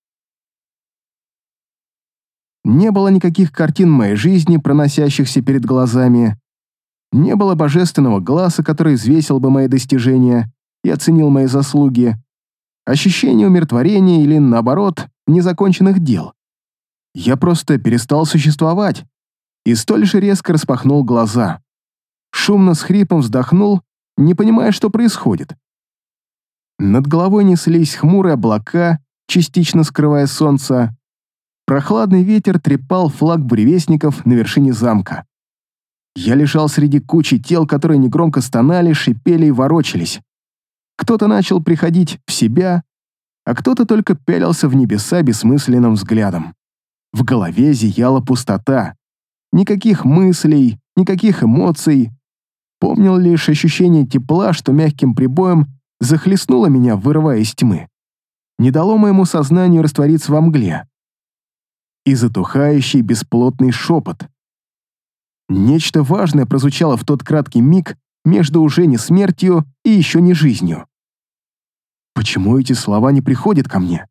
Не было никаких картин моей жизни, проносящихся перед глазами. Не было божественного глаза, который взвесил бы мои достижения и оценил мои заслуги. Ощущение умиротворения или, наоборот, незаконченных дел. Я просто перестал существовать и столь же резко распахнул глаза. Шумно с хрипом вздохнул, не понимая, что происходит. Над головой неслись хмурые облака, частично скрывая солнце. Прохладный ветер трепал флаг буревестников на вершине замка. Я лежал среди кучи тел, которые негромко стонали, шипели и ворочались. Кто-то начал приходить в себя, а кто-то только пялился в небеса бессмысленным взглядом. В голове зияла пустота. Никаких мыслей, никаких эмоций. Помнил лишь ощущение тепла, что мягким прибоем захлестнуло меня, вырывая из тьмы. Не дало моему сознанию раствориться во мгле. И затухающий бесплотный шепот. Нечто важное прозвучало в тот краткий миг между уже не смертью и еще не жизнью. Почему эти слова не приходят ко мне?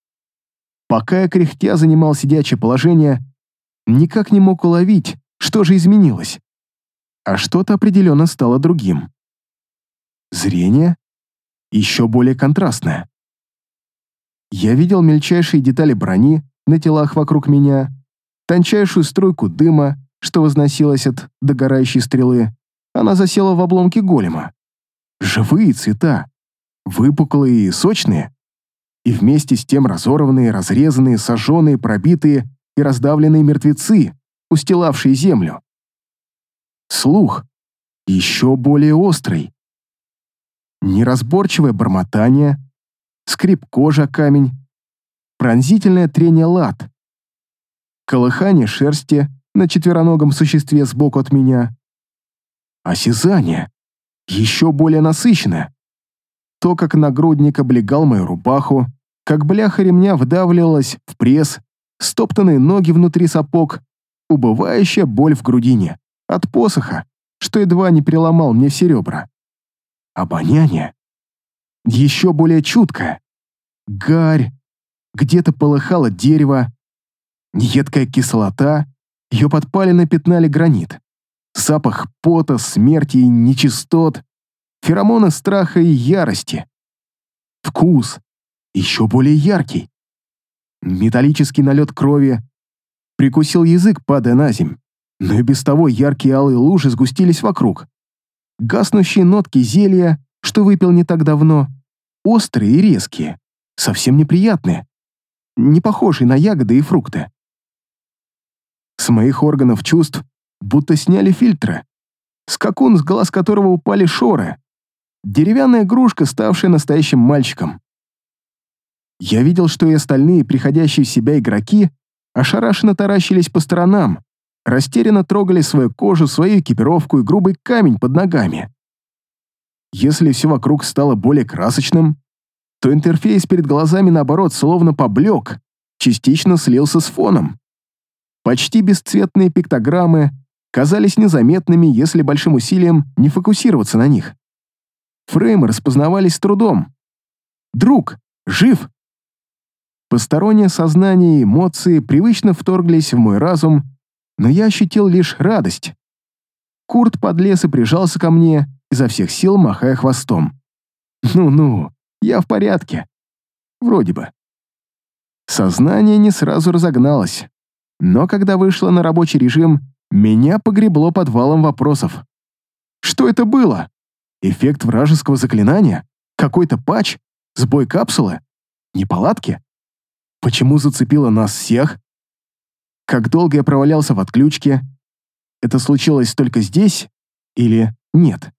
Пока я кряхтя занимал сидячее положение, никак не мог уловить, что же изменилось. А что-то определенно стало другим. Зрение еще более контрастное. Я видел мельчайшие детали брони на телах вокруг меня, тончайшую струйку дыма, что возносилась от догорающей стрелы. Она засела в обломке голема. Живые цвета, выпуклые и сочные, и вместе с тем разорванные, разрезанные, сожженные, пробитые и раздавленные мертвецы, устилавшие землю. Слух еще более острый. Неразборчивое бормотание, скрип кожи о камень, пронзительное трение лад, колыхание шерсти на четвероногом существе сбоку от меня, осязание, еще более насыщенное. То, как нагрудник облегал мою рубаху, как бляха ремня вдавливалась в пресс, стоптанные ноги внутри сапог, убывающая боль в грудине от посоха, что едва не переломал мне все ребра. Обоняние еще более чуткое. Гарь, где-то полыхало дерево, едкая кислота, ее подпалины пятнали гранит. Запах пота, смерти и нечистот, феромоны страха и ярости. Вкус еще более яркий. Металлический налет крови. Прикусил язык, падая на земь, но и без того яркие алые лужи сгустились вокруг. Гаснущие нотки зелья, что выпил не так давно, острые и резкие, совсем неприятные, не похожие на ягоды и фрукты. С моих органов чувств будто сняли фильтры. Скакун, с глаз которого упали шоры. Деревянная игрушка, ставшая настоящим мальчиком. Я видел, что и остальные, приходящие в себя игроки, ошарашенно таращились по сторонам, растерянно трогали свою кожу, свою экипировку и грубый камень под ногами. Если все вокруг стало более красочным, то интерфейс перед глазами, наоборот, словно поблек, частично слился с фоном. Почти бесцветные пиктограммы казались незаметными, если большим усилием не фокусироваться на них. Фреймы распознавались с трудом. «Друг! Жив!» Постороннее сознание и эмоции привычно вторглись в мой разум, но я ощутил лишь радость. Курт подлез и прижался ко мне, изо всех сил махая хвостом. «Ну-ну, я в порядке. Вроде бы». Сознание не сразу разогналось, но когда вышло на рабочий режим, меня погребло подвалом вопросов. Что это было? Эффект вражеского заклинания? Какой-то патч? Сбой капсулы? Неполадки? Почему зацепило нас всех? Как долго я провалялся в отключке? Это случилось только здесь или нет?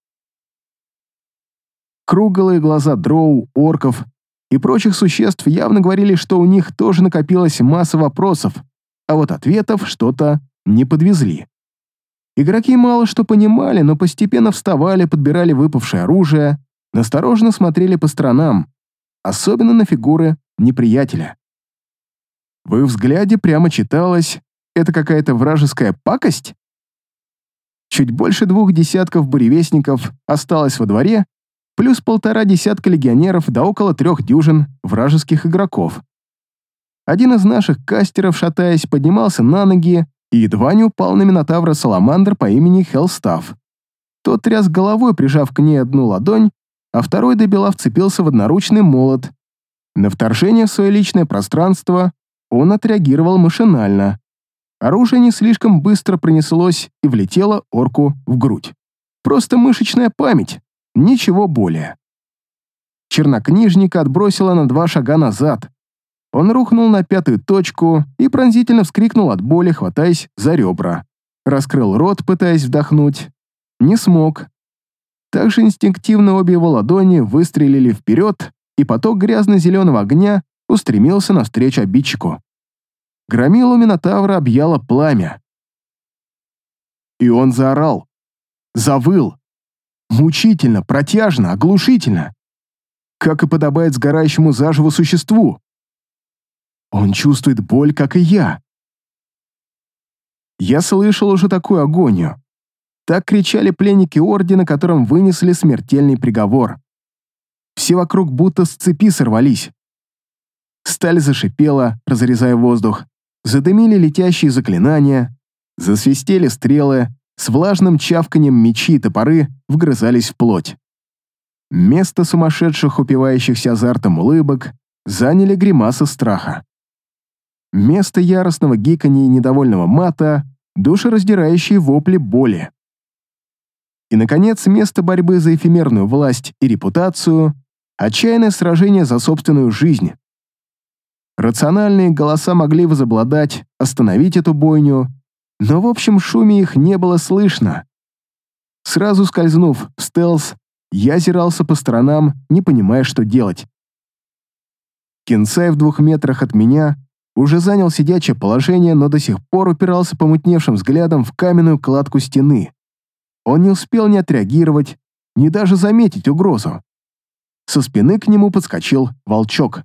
Круглые глаза дроу, орков и прочих существ явно говорили, что у них тоже накопилась масса вопросов, а вот ответов что-то не подвезли. Игроки мало что понимали, но постепенно вставали, подбирали выпавшее оружие, настороженно смотрели по сторонам, особенно на фигуры неприятеля. В их взгляде прямо читалось: это какая-то вражеская пакость? Чуть больше двух десятков буревестников осталось во дворе, плюс полтора десятка легионеров да около трех дюжин вражеских игроков. Один из наших кастеров, шатаясь, поднимался на ноги и едва не упал на минотавра Саламандр по имени Хелстаф. Тот тряс головой, прижав к ней одну ладонь, а второй добела вцепился в одноручный молот. На вторжение в свое личное пространство он отреагировал машинально. Оружие не слишком быстро пронеслось и влетело орку в грудь. Просто мышечная память, ничего более. Чернокнижника отбросило на два шага назад. Он рухнул на пятую точку и пронзительно вскрикнул от боли, хватаясь за ребра. Раскрыл рот, пытаясь вдохнуть. Не смог. Также инстинктивно обе его ладони выстрелили вперед, и поток грязно-зеленого огня устремился навстречу обидчику. Громилу Минотавра объяло пламя. И он заорал. Завыл. Мучительно, протяжно, оглушительно. Как и подобает сгорающему заживо существу. Он чувствует боль, как и я. Я слышал уже такую агонию. Так кричали пленники Ордена, которым вынесли смертельный приговор. Все вокруг будто с цепи сорвались. Сталь зашипела, разрезая воздух. Задымили летящие заклинания. Засвистели стрелы. С влажным чавканием мечи и топоры вгрызались в плоть. Место сумасшедших, упивающихся азартом улыбок, заняли гримасы страха. Место яростного гиканья и недовольного мата — душераздирающие вопли боли. И, наконец, место борьбы за эфемерную власть и репутацию — отчаянное сражение за собственную жизнь. Рациональные голоса могли возобладать, остановить эту бойню, но в общем шуме их не было слышно. Сразу скользнув в стелс, я озирался по сторонам, не понимая, что делать. Кинцай в двух метрах от меня уже занял сидячее положение, но до сих пор упирался помутневшим взглядом в каменную кладку стены. Он не успел ни отреагировать, ни даже заметить угрозу. Со спины к нему подскочил волчок.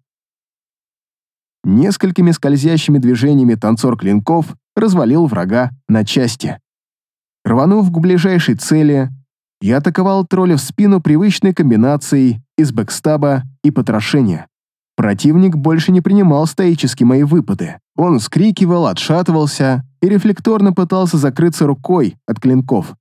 Несколькими скользящими движениями танцор клинков развалил врага на части. Рванув к ближайшей цели, я атаковал тролля в спину привычной комбинацией из бэкстаба и потрошения. Противник больше не принимал стоически мои выпады. Он вскрикивал, отшатывался и рефлекторно пытался закрыться рукой от клинков.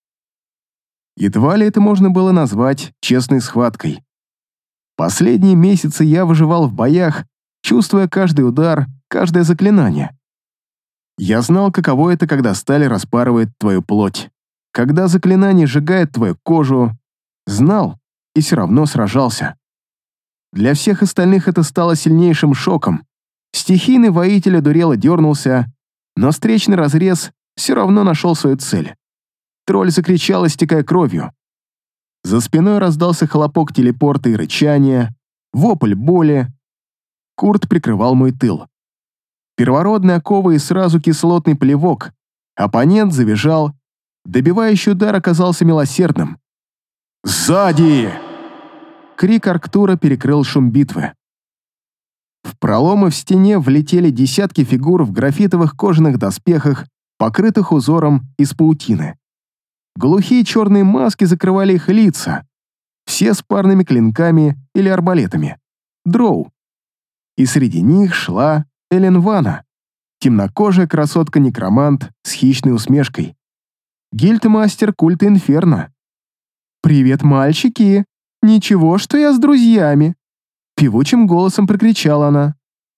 Едва ли это можно было назвать честной схваткой. Последние месяцы я выживал в боях, чувствуя каждый удар, каждое заклинание. Я знал, каково это, когда сталь распарывает твою плоть, когда заклинание сжигает твою кожу. Знал и все равно сражался. Для всех остальных это стало сильнейшим шоком. Стихийный воитель одурело дернулся, но встречный разрез все равно нашел свою цель. Тролль закричал, истекая кровью. За спиной раздался хлопок телепорта и рычание, вопль боли. Курт прикрывал мой тыл. Первородная окова и сразу кислотный плевок. Оппонент завизжал. Добивающий удар оказался милосердным. «Сзади!» Крик Арктура перекрыл шум битвы. В проломы в стене влетели десятки фигур в графитовых кожаных доспехах, покрытых узором из паутины. Глухие черные маски закрывали их лица, все с парными клинками или арбалетами. Дроу. И среди них шла Элен Вана, темнокожая красотка-некромант с хищной усмешкой. Гильдмастер культа Инферно. «Привет, мальчики! Ничего, что я с друзьями!» Певучим голосом прокричала она.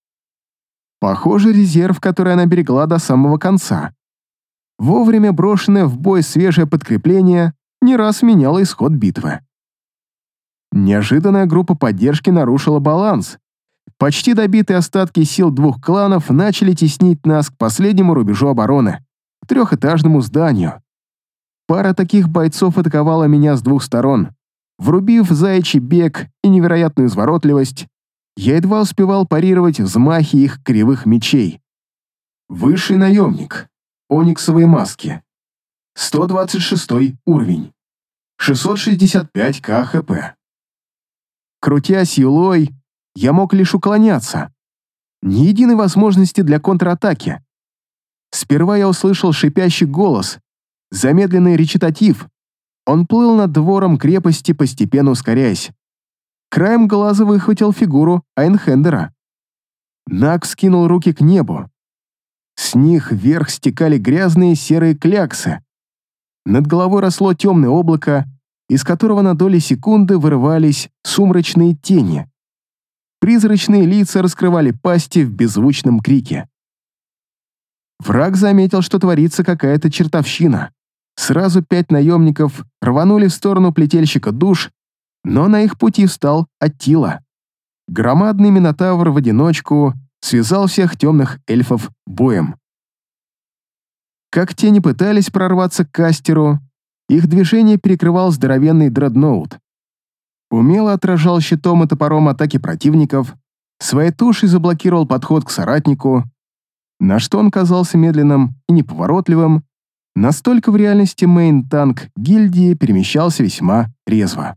Похоже, резерв, который она берегла до самого конца. Вовремя брошенное в бой свежее подкрепление не раз меняло исход битвы. Неожиданная группа поддержки нарушила баланс. Почти добитые остатки сил двух кланов начали теснить нас к последнему рубежу обороны, к трехэтажному зданию. Пара таких бойцов атаковала меня с двух сторон. Врубив заячий бег и невероятную изворотливость, я едва успевал парировать взмахи их кривых мечей. Высший наемник. Ониксовые маски. сто двадцать шестой уровень. шестьсот шестьдесят пять ка хп. Крутясь юлой, я мог лишь уклоняться. Ни единой возможности для контратаки. Сперва я услышал шипящий голос, замедленный речитатив. Он плыл над двором крепости, постепенно ускоряясь. Краем глаза выхватил фигуру Айнхендера. Наг скинул руки к небу. С них вверх стекали грязные серые кляксы. Над головой росло темное облако, из которого на доли секунды вырывались сумрачные тени. Призрачные лица раскрывали пасти в беззвучном крике. Враг заметил, что творится какая-то чертовщина. Сразу пять наемников рванули в сторону плетельщика душ, но на их пути встал Аттила. Громадный минотавр в одиночку связал всех темных эльфов боем. Как те не пытались прорваться к кастеру, их движение перекрывал здоровенный дредноут. Умело отражал щитом и топором атаки противников, своей тушей заблокировал подход к соратнику, на что он казался медленным и неповоротливым, настолько в реальности мейн-танк гильдии перемещался весьма резво.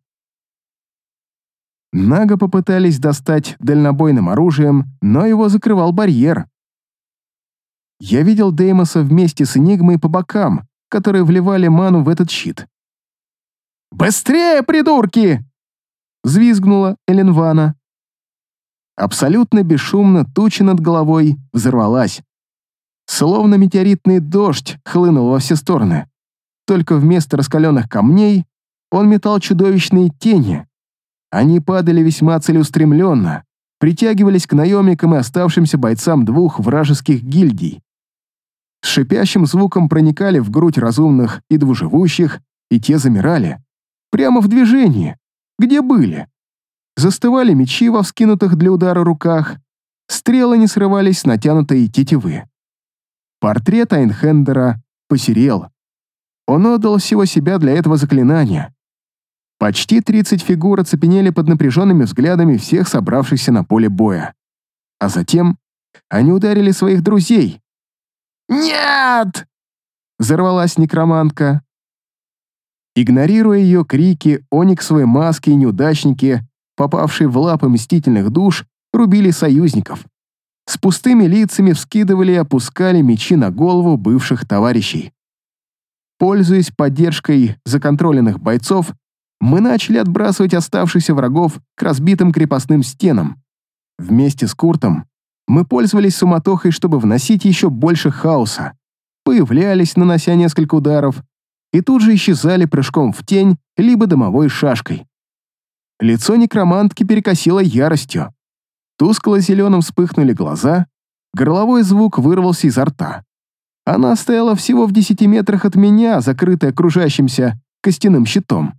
Нага попытались достать дальнобойным оружием, но его закрывал барьер. Я видел Деймоса вместе с Энигмой по бокам, которые вливали ману в этот щит. «Быстрее, придурки!» — взвизгнула Эленвана. Абсолютно бесшумно туча над головой взорвалась. Словно метеоритный дождь хлынул во все стороны. Только вместо раскаленных камней он метал чудовищные тени. Они падали весьма целеустремленно, притягивались к наемникам и оставшимся бойцам двух вражеских гильдий. С шипящим звуком проникали в грудь разумных и двуживущих, и те замирали. Прямо в движении. Где были? Застывали мечи во вскинутых для удара руках, стрелы не срывались с натянутой тетивы. Портрет Айнхендера посерел. Он отдал всего себя для этого заклинания. Почти тридцать фигур оцепенели под напряженными взглядами всех собравшихся на поле боя. А затем они ударили своих друзей. «Нет!» — взорвалась некромантка. Игнорируя ее крики, ониксовые маски и неудачники, попавшие в лапы мстительных душ, рубили союзников. С пустыми лицами вскидывали и опускали мечи на голову бывших товарищей. Пользуясь поддержкой законтроленных бойцов, мы начали отбрасывать оставшихся врагов к разбитым крепостным стенам. Вместе с Куртом мы пользовались суматохой, чтобы вносить еще больше хаоса. Появлялись, нанося несколько ударов, и тут же исчезали прыжком в тень либо дымовой шашкой. Лицо некромантки перекосило яростью. Тускло-зеленым вспыхнули глаза, горловой звук вырвался изо рта. Она стояла всего в десяти метрах от меня, закрытая окружающимся костяным щитом.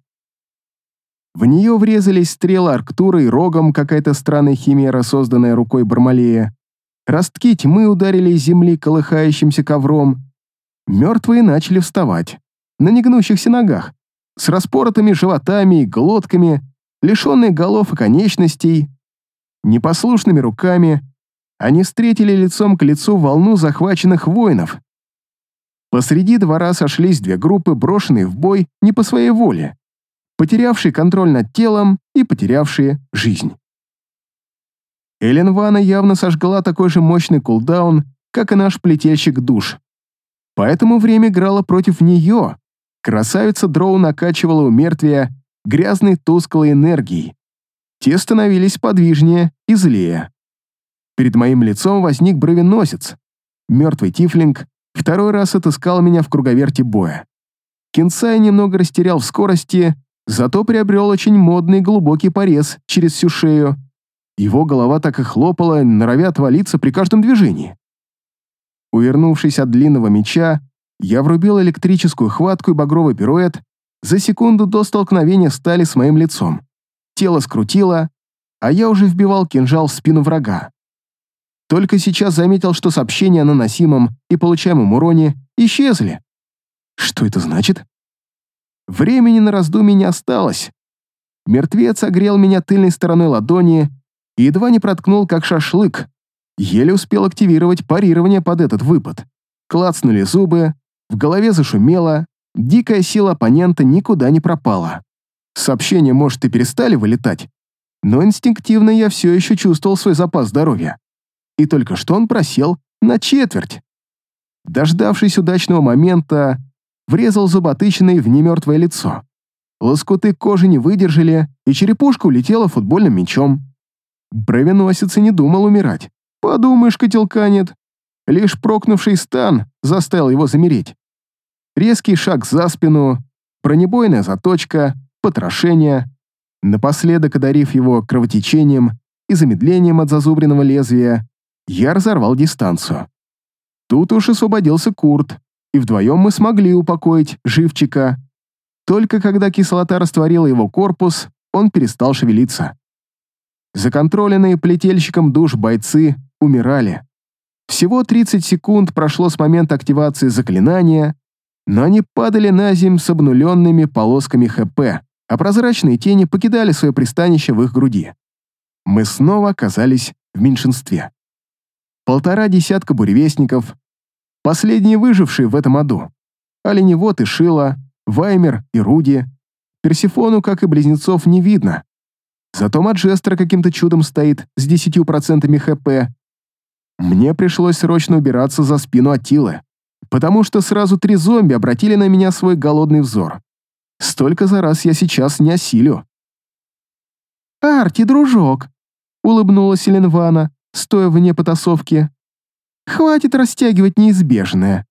В нее врезались стрелы Арктура и рогом какая-то странная химера, созданная рукой Бармалея. Ростки тьмы ударили из земли колыхающимся ковром. Мертвые начали вставать. На негнущихся ногах, с распоротыми животами и глотками, лишенные голов и конечностей. Непослушными руками они встретили лицом к лицу волну захваченных воинов. Посреди двора сошлись две группы, брошенные в бой не по своей воле, потерявшие контроль над телом и потерявшие жизнь. Эленвана явно сожгла такой же мощный кулдаун, как и наш плетельщик душ. Поэтому время играло против нее. Красавица Дроу накачивала у мертвия грязной тусклой энергией. Те становились подвижнее и злее. Перед моим лицом возник бровеносец. Мертвый тифлинг второй раз отыскал меня в круговерте боя. Кинсай немного растерял в скорости, зато приобрел очень модный глубокий порез через всю шею. Его голова так и хлопала, норовя отвалиться при каждом движении. Увернувшись от длинного меча, я врубил электрическую хватку и багровый пируэт за секунду до столкновения стали с моим лицом. Тело скрутило, а я уже вбивал кинжал в спину врага. Только сейчас заметил, что сообщения о наносимом и получаемом уроне исчезли. Что это значит? Времени на раздумье не осталось. Мертвец огрел меня тыльной стороной ладони и едва не проткнул, как шашлык. Еле успел активировать парирование под этот выпад. Клацнули зубы, в голове зашумело, дикая сила оппонента никуда не пропала. Сообщения, может, и перестали вылетать, но инстинктивно я все еще чувствовал свой запас здоровья. И только что он просел на четверть. Дождавшись удачного момента, врезал зуботычиной в немертвое лицо. Лоскуты кожи не выдержали, и черепушка улетела футбольным мячом. Бровеносец и не думал умирать. Подумаешь, котелка нет. Лишь прокнувший стан заставил его замереть. Резкий шаг за спину, бронебойная заточка, потрошение. Напоследок, одарив его кровотечением и замедлением от зазубренного лезвия, я разорвал дистанцию. Тут уж освободился Курт, и вдвоем мы смогли упокоить живчика. Только когда кислота растворила его корпус, он перестал шевелиться. Законтроленные плетельщиком душ бойцы умирали. Всего тридцать секунд прошло с момента активации заклинания, но они падали на землю с обнуленными полосками ХП, а прозрачные тени покидали свое пристанище в их груди. Мы снова оказались в меньшинстве. Полтора десятка буревестников, последние выжившие в этом аду. Оленевод и Шила, Ваймер и Руди. Персифону, как и близнецов, не видно. Зато Маджестро каким-то чудом стоит с десятью процентами ХП. Мне пришлось срочно убираться за спину Аттилы, потому что сразу три зомби обратили на меня свой голодный взор. Столько за раз я сейчас не осилю. «Арти, дружок!» — улыбнулась Эленвана, стоя вне потасовки. «Хватит растягивать неизбежное».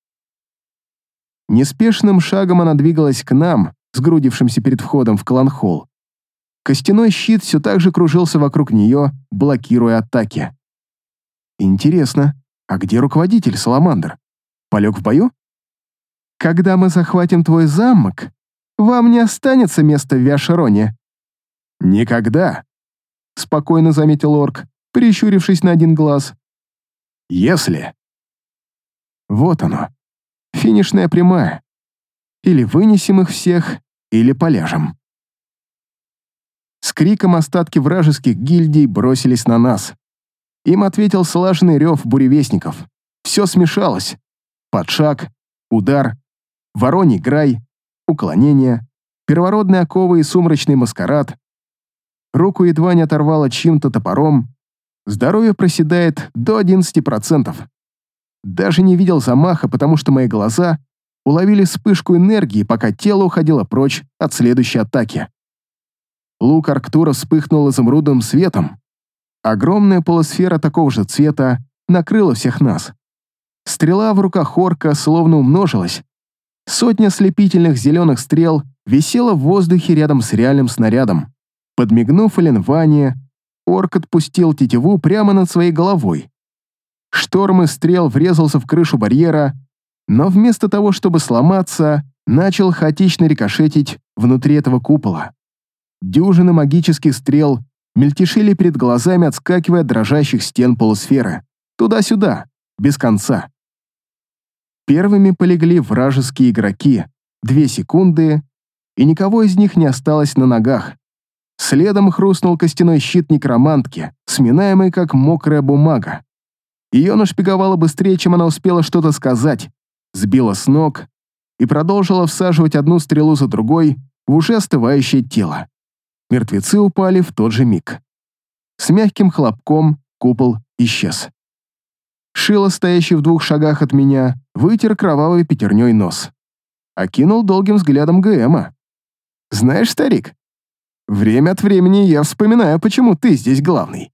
Неспешным шагом она двигалась к нам, сгрудившимся перед входом в клан-холл. Костяной щит все так же кружился вокруг нее, блокируя атаки. Интересно, а где руководитель, Саламандр? Полег в бою? Когда мы захватим твой замок, вам не останется места в Виашероне. Никогда, спокойно заметил орк, прищурившись на один глаз. Если... Вот оно, финишная прямая. Или вынесем их всех, или поляжем. С криком остатки вражеских гильдий бросились на нас. Им ответил слаженный рев буревестников. Все смешалось. Подшаг, удар, вороний грай, уклонение, первородные оковы и сумрачный маскарад. Руку едва не оторвало чьим-то топором. Здоровье проседает до одиннадцати процентов. Даже не видел замаха, потому что мои глаза уловили вспышку энергии, пока тело уходило прочь от следующей атаки. Лук Арктура вспыхнул изумрудным светом. Огромная полусфера такого же цвета накрыла всех нас. Стрела в руках орка словно умножилась. Сотня слепительных зеленых стрел висела в воздухе рядом с реальным снарядом. Подмигнув Эленване, орк отпустил тетиву прямо над своей головой. Шторм из стрел врезался в крышу барьера, но вместо того, чтобы сломаться, начал хаотично рикошетить внутри этого купола. Дюжины магических стрел мельтешили перед глазами, отскакивая от дрожащих стен полусферы. Туда-сюда, без конца. Первыми полегли вражеские игроки. Две секунды, и никого из них не осталось на ногах. Следом хрустнул костяной щит некромантки, сминаемый как мокрая бумага. Ее нашпиговало быстрее, чем она успела что-то сказать, сбила с ног и продолжила всаживать одну стрелу за другой в уже остывающее тело. Мертвецы упали в тот же миг. С мягким хлопком купол исчез. Шило, стоящий в двух шагах от меня, вытер кровавой пятерней нос. Окинул долгим взглядом ГМа. «Знаешь, старик, время от времени я вспоминаю, почему ты здесь главный».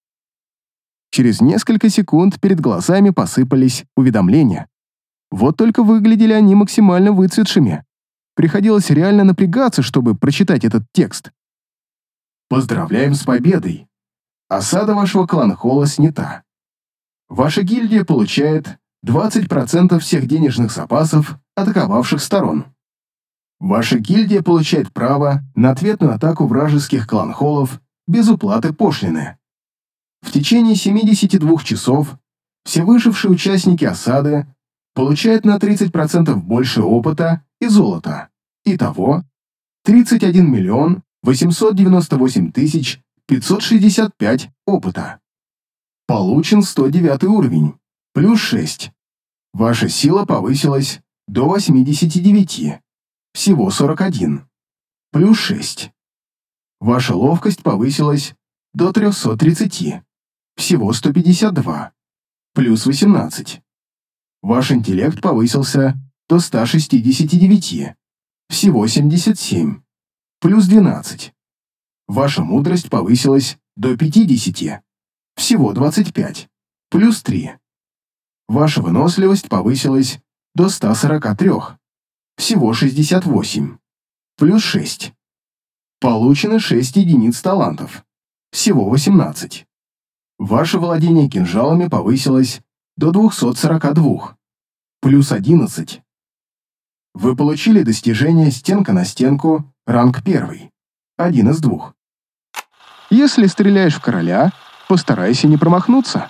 Через несколько секунд перед глазами посыпались уведомления. Вот только выглядели они максимально выцветшими. Приходилось реально напрягаться, чтобы прочитать этот текст. «Поздравляем с победой! Осада вашего клан-холла снята. Ваша гильдия получает двадцать процентов всех денежных запасов атаковавших сторон. Ваша гильдия получает право на ответную атаку вражеских клан-холлов без уплаты пошлины. В течение семидесяти двух часов все выжившие участники осады получают на тридцать процентов больше опыта и золота. Итого тридцать один миллион восемьсот девяносто восемь тысяч пятьсот шестьдесят пять опыта. Получен сто девятый уровень, плюс шесть. Ваша сила повысилась до восьмидесяти девяти, всего сорок один, плюс шесть. Ваша ловкость повысилась до трёхсот тридцати, всего сто пятьдесят два, плюс восемнадцать. Ваш интеллект повысился до ста шестидесяти девяти, всего семьдесят семь, плюс двенадцать. Ваша мудрость повысилась до пятидесяти, всего двадцать пять, плюс три. Ваша выносливость повысилась до ста сорока трёх, всего шестьдесят восемь, плюс шесть. Получено шесть единиц талантов, всего восемнадцать. Ваше владение кинжалами повысилось до двухсот сорока двух, плюс одиннадцать. Вы получили достижение «Стенка на стенку», ранг первый, один из двух. Если стреляешь в короля, постарайся не промахнуться.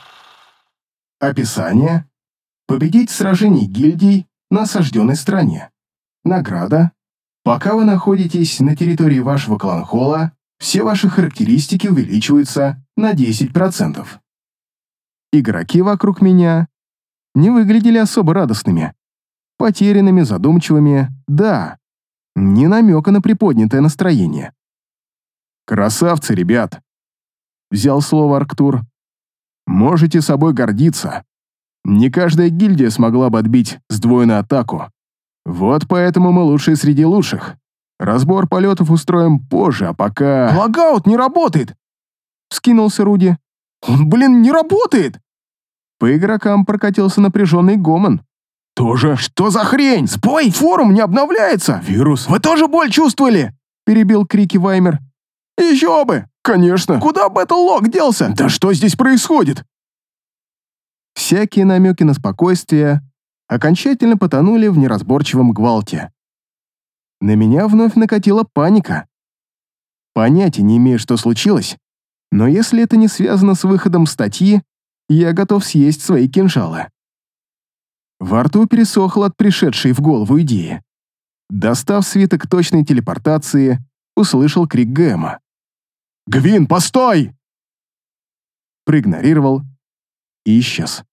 Описание. Победить в сражении гильдий на осажденной стране. Награда. Пока вы находитесь на территории вашего клан-холла, все ваши характеристики увеличиваются на десять процентов. Игроки вокруг меня не выглядели особо радостными. Потерянными, задумчивыми, да, ни намека на приподнятое настроение. «Красавцы, ребят!» — взял слово Арктур. «Можете собой гордиться. Не каждая гильдия смогла бы отбить сдвоенную атаку. Вот поэтому мы лучшие среди лучших. Разбор полетов устроим позже, а пока...» «Логаут не работает!» — вскинулся Руди. «Он, блин, не работает!» По игрокам прокатился напряженный гомон. «Тоже? Что за хрень? Сбой! Форум не обновляется! Вирус! Вы тоже боль чувствовали?» — перебил крики Ваймер. «Еще бы! Конечно! Куда Бэтллог делся? Да что здесь происходит?» Всякие намеки на спокойствие окончательно потонули в неразборчивом гвалте. На меня вновь накатила паника. Понятия не имею, что случилось, но если это не связано с выходом статьи, я готов съесть свои кинжалы. Во рту пересохло от пришедшей в голову идеи. Достав свиток точной телепортации, услышал крик Гэма. «Гвин, постой!» Проигнорировал и исчез.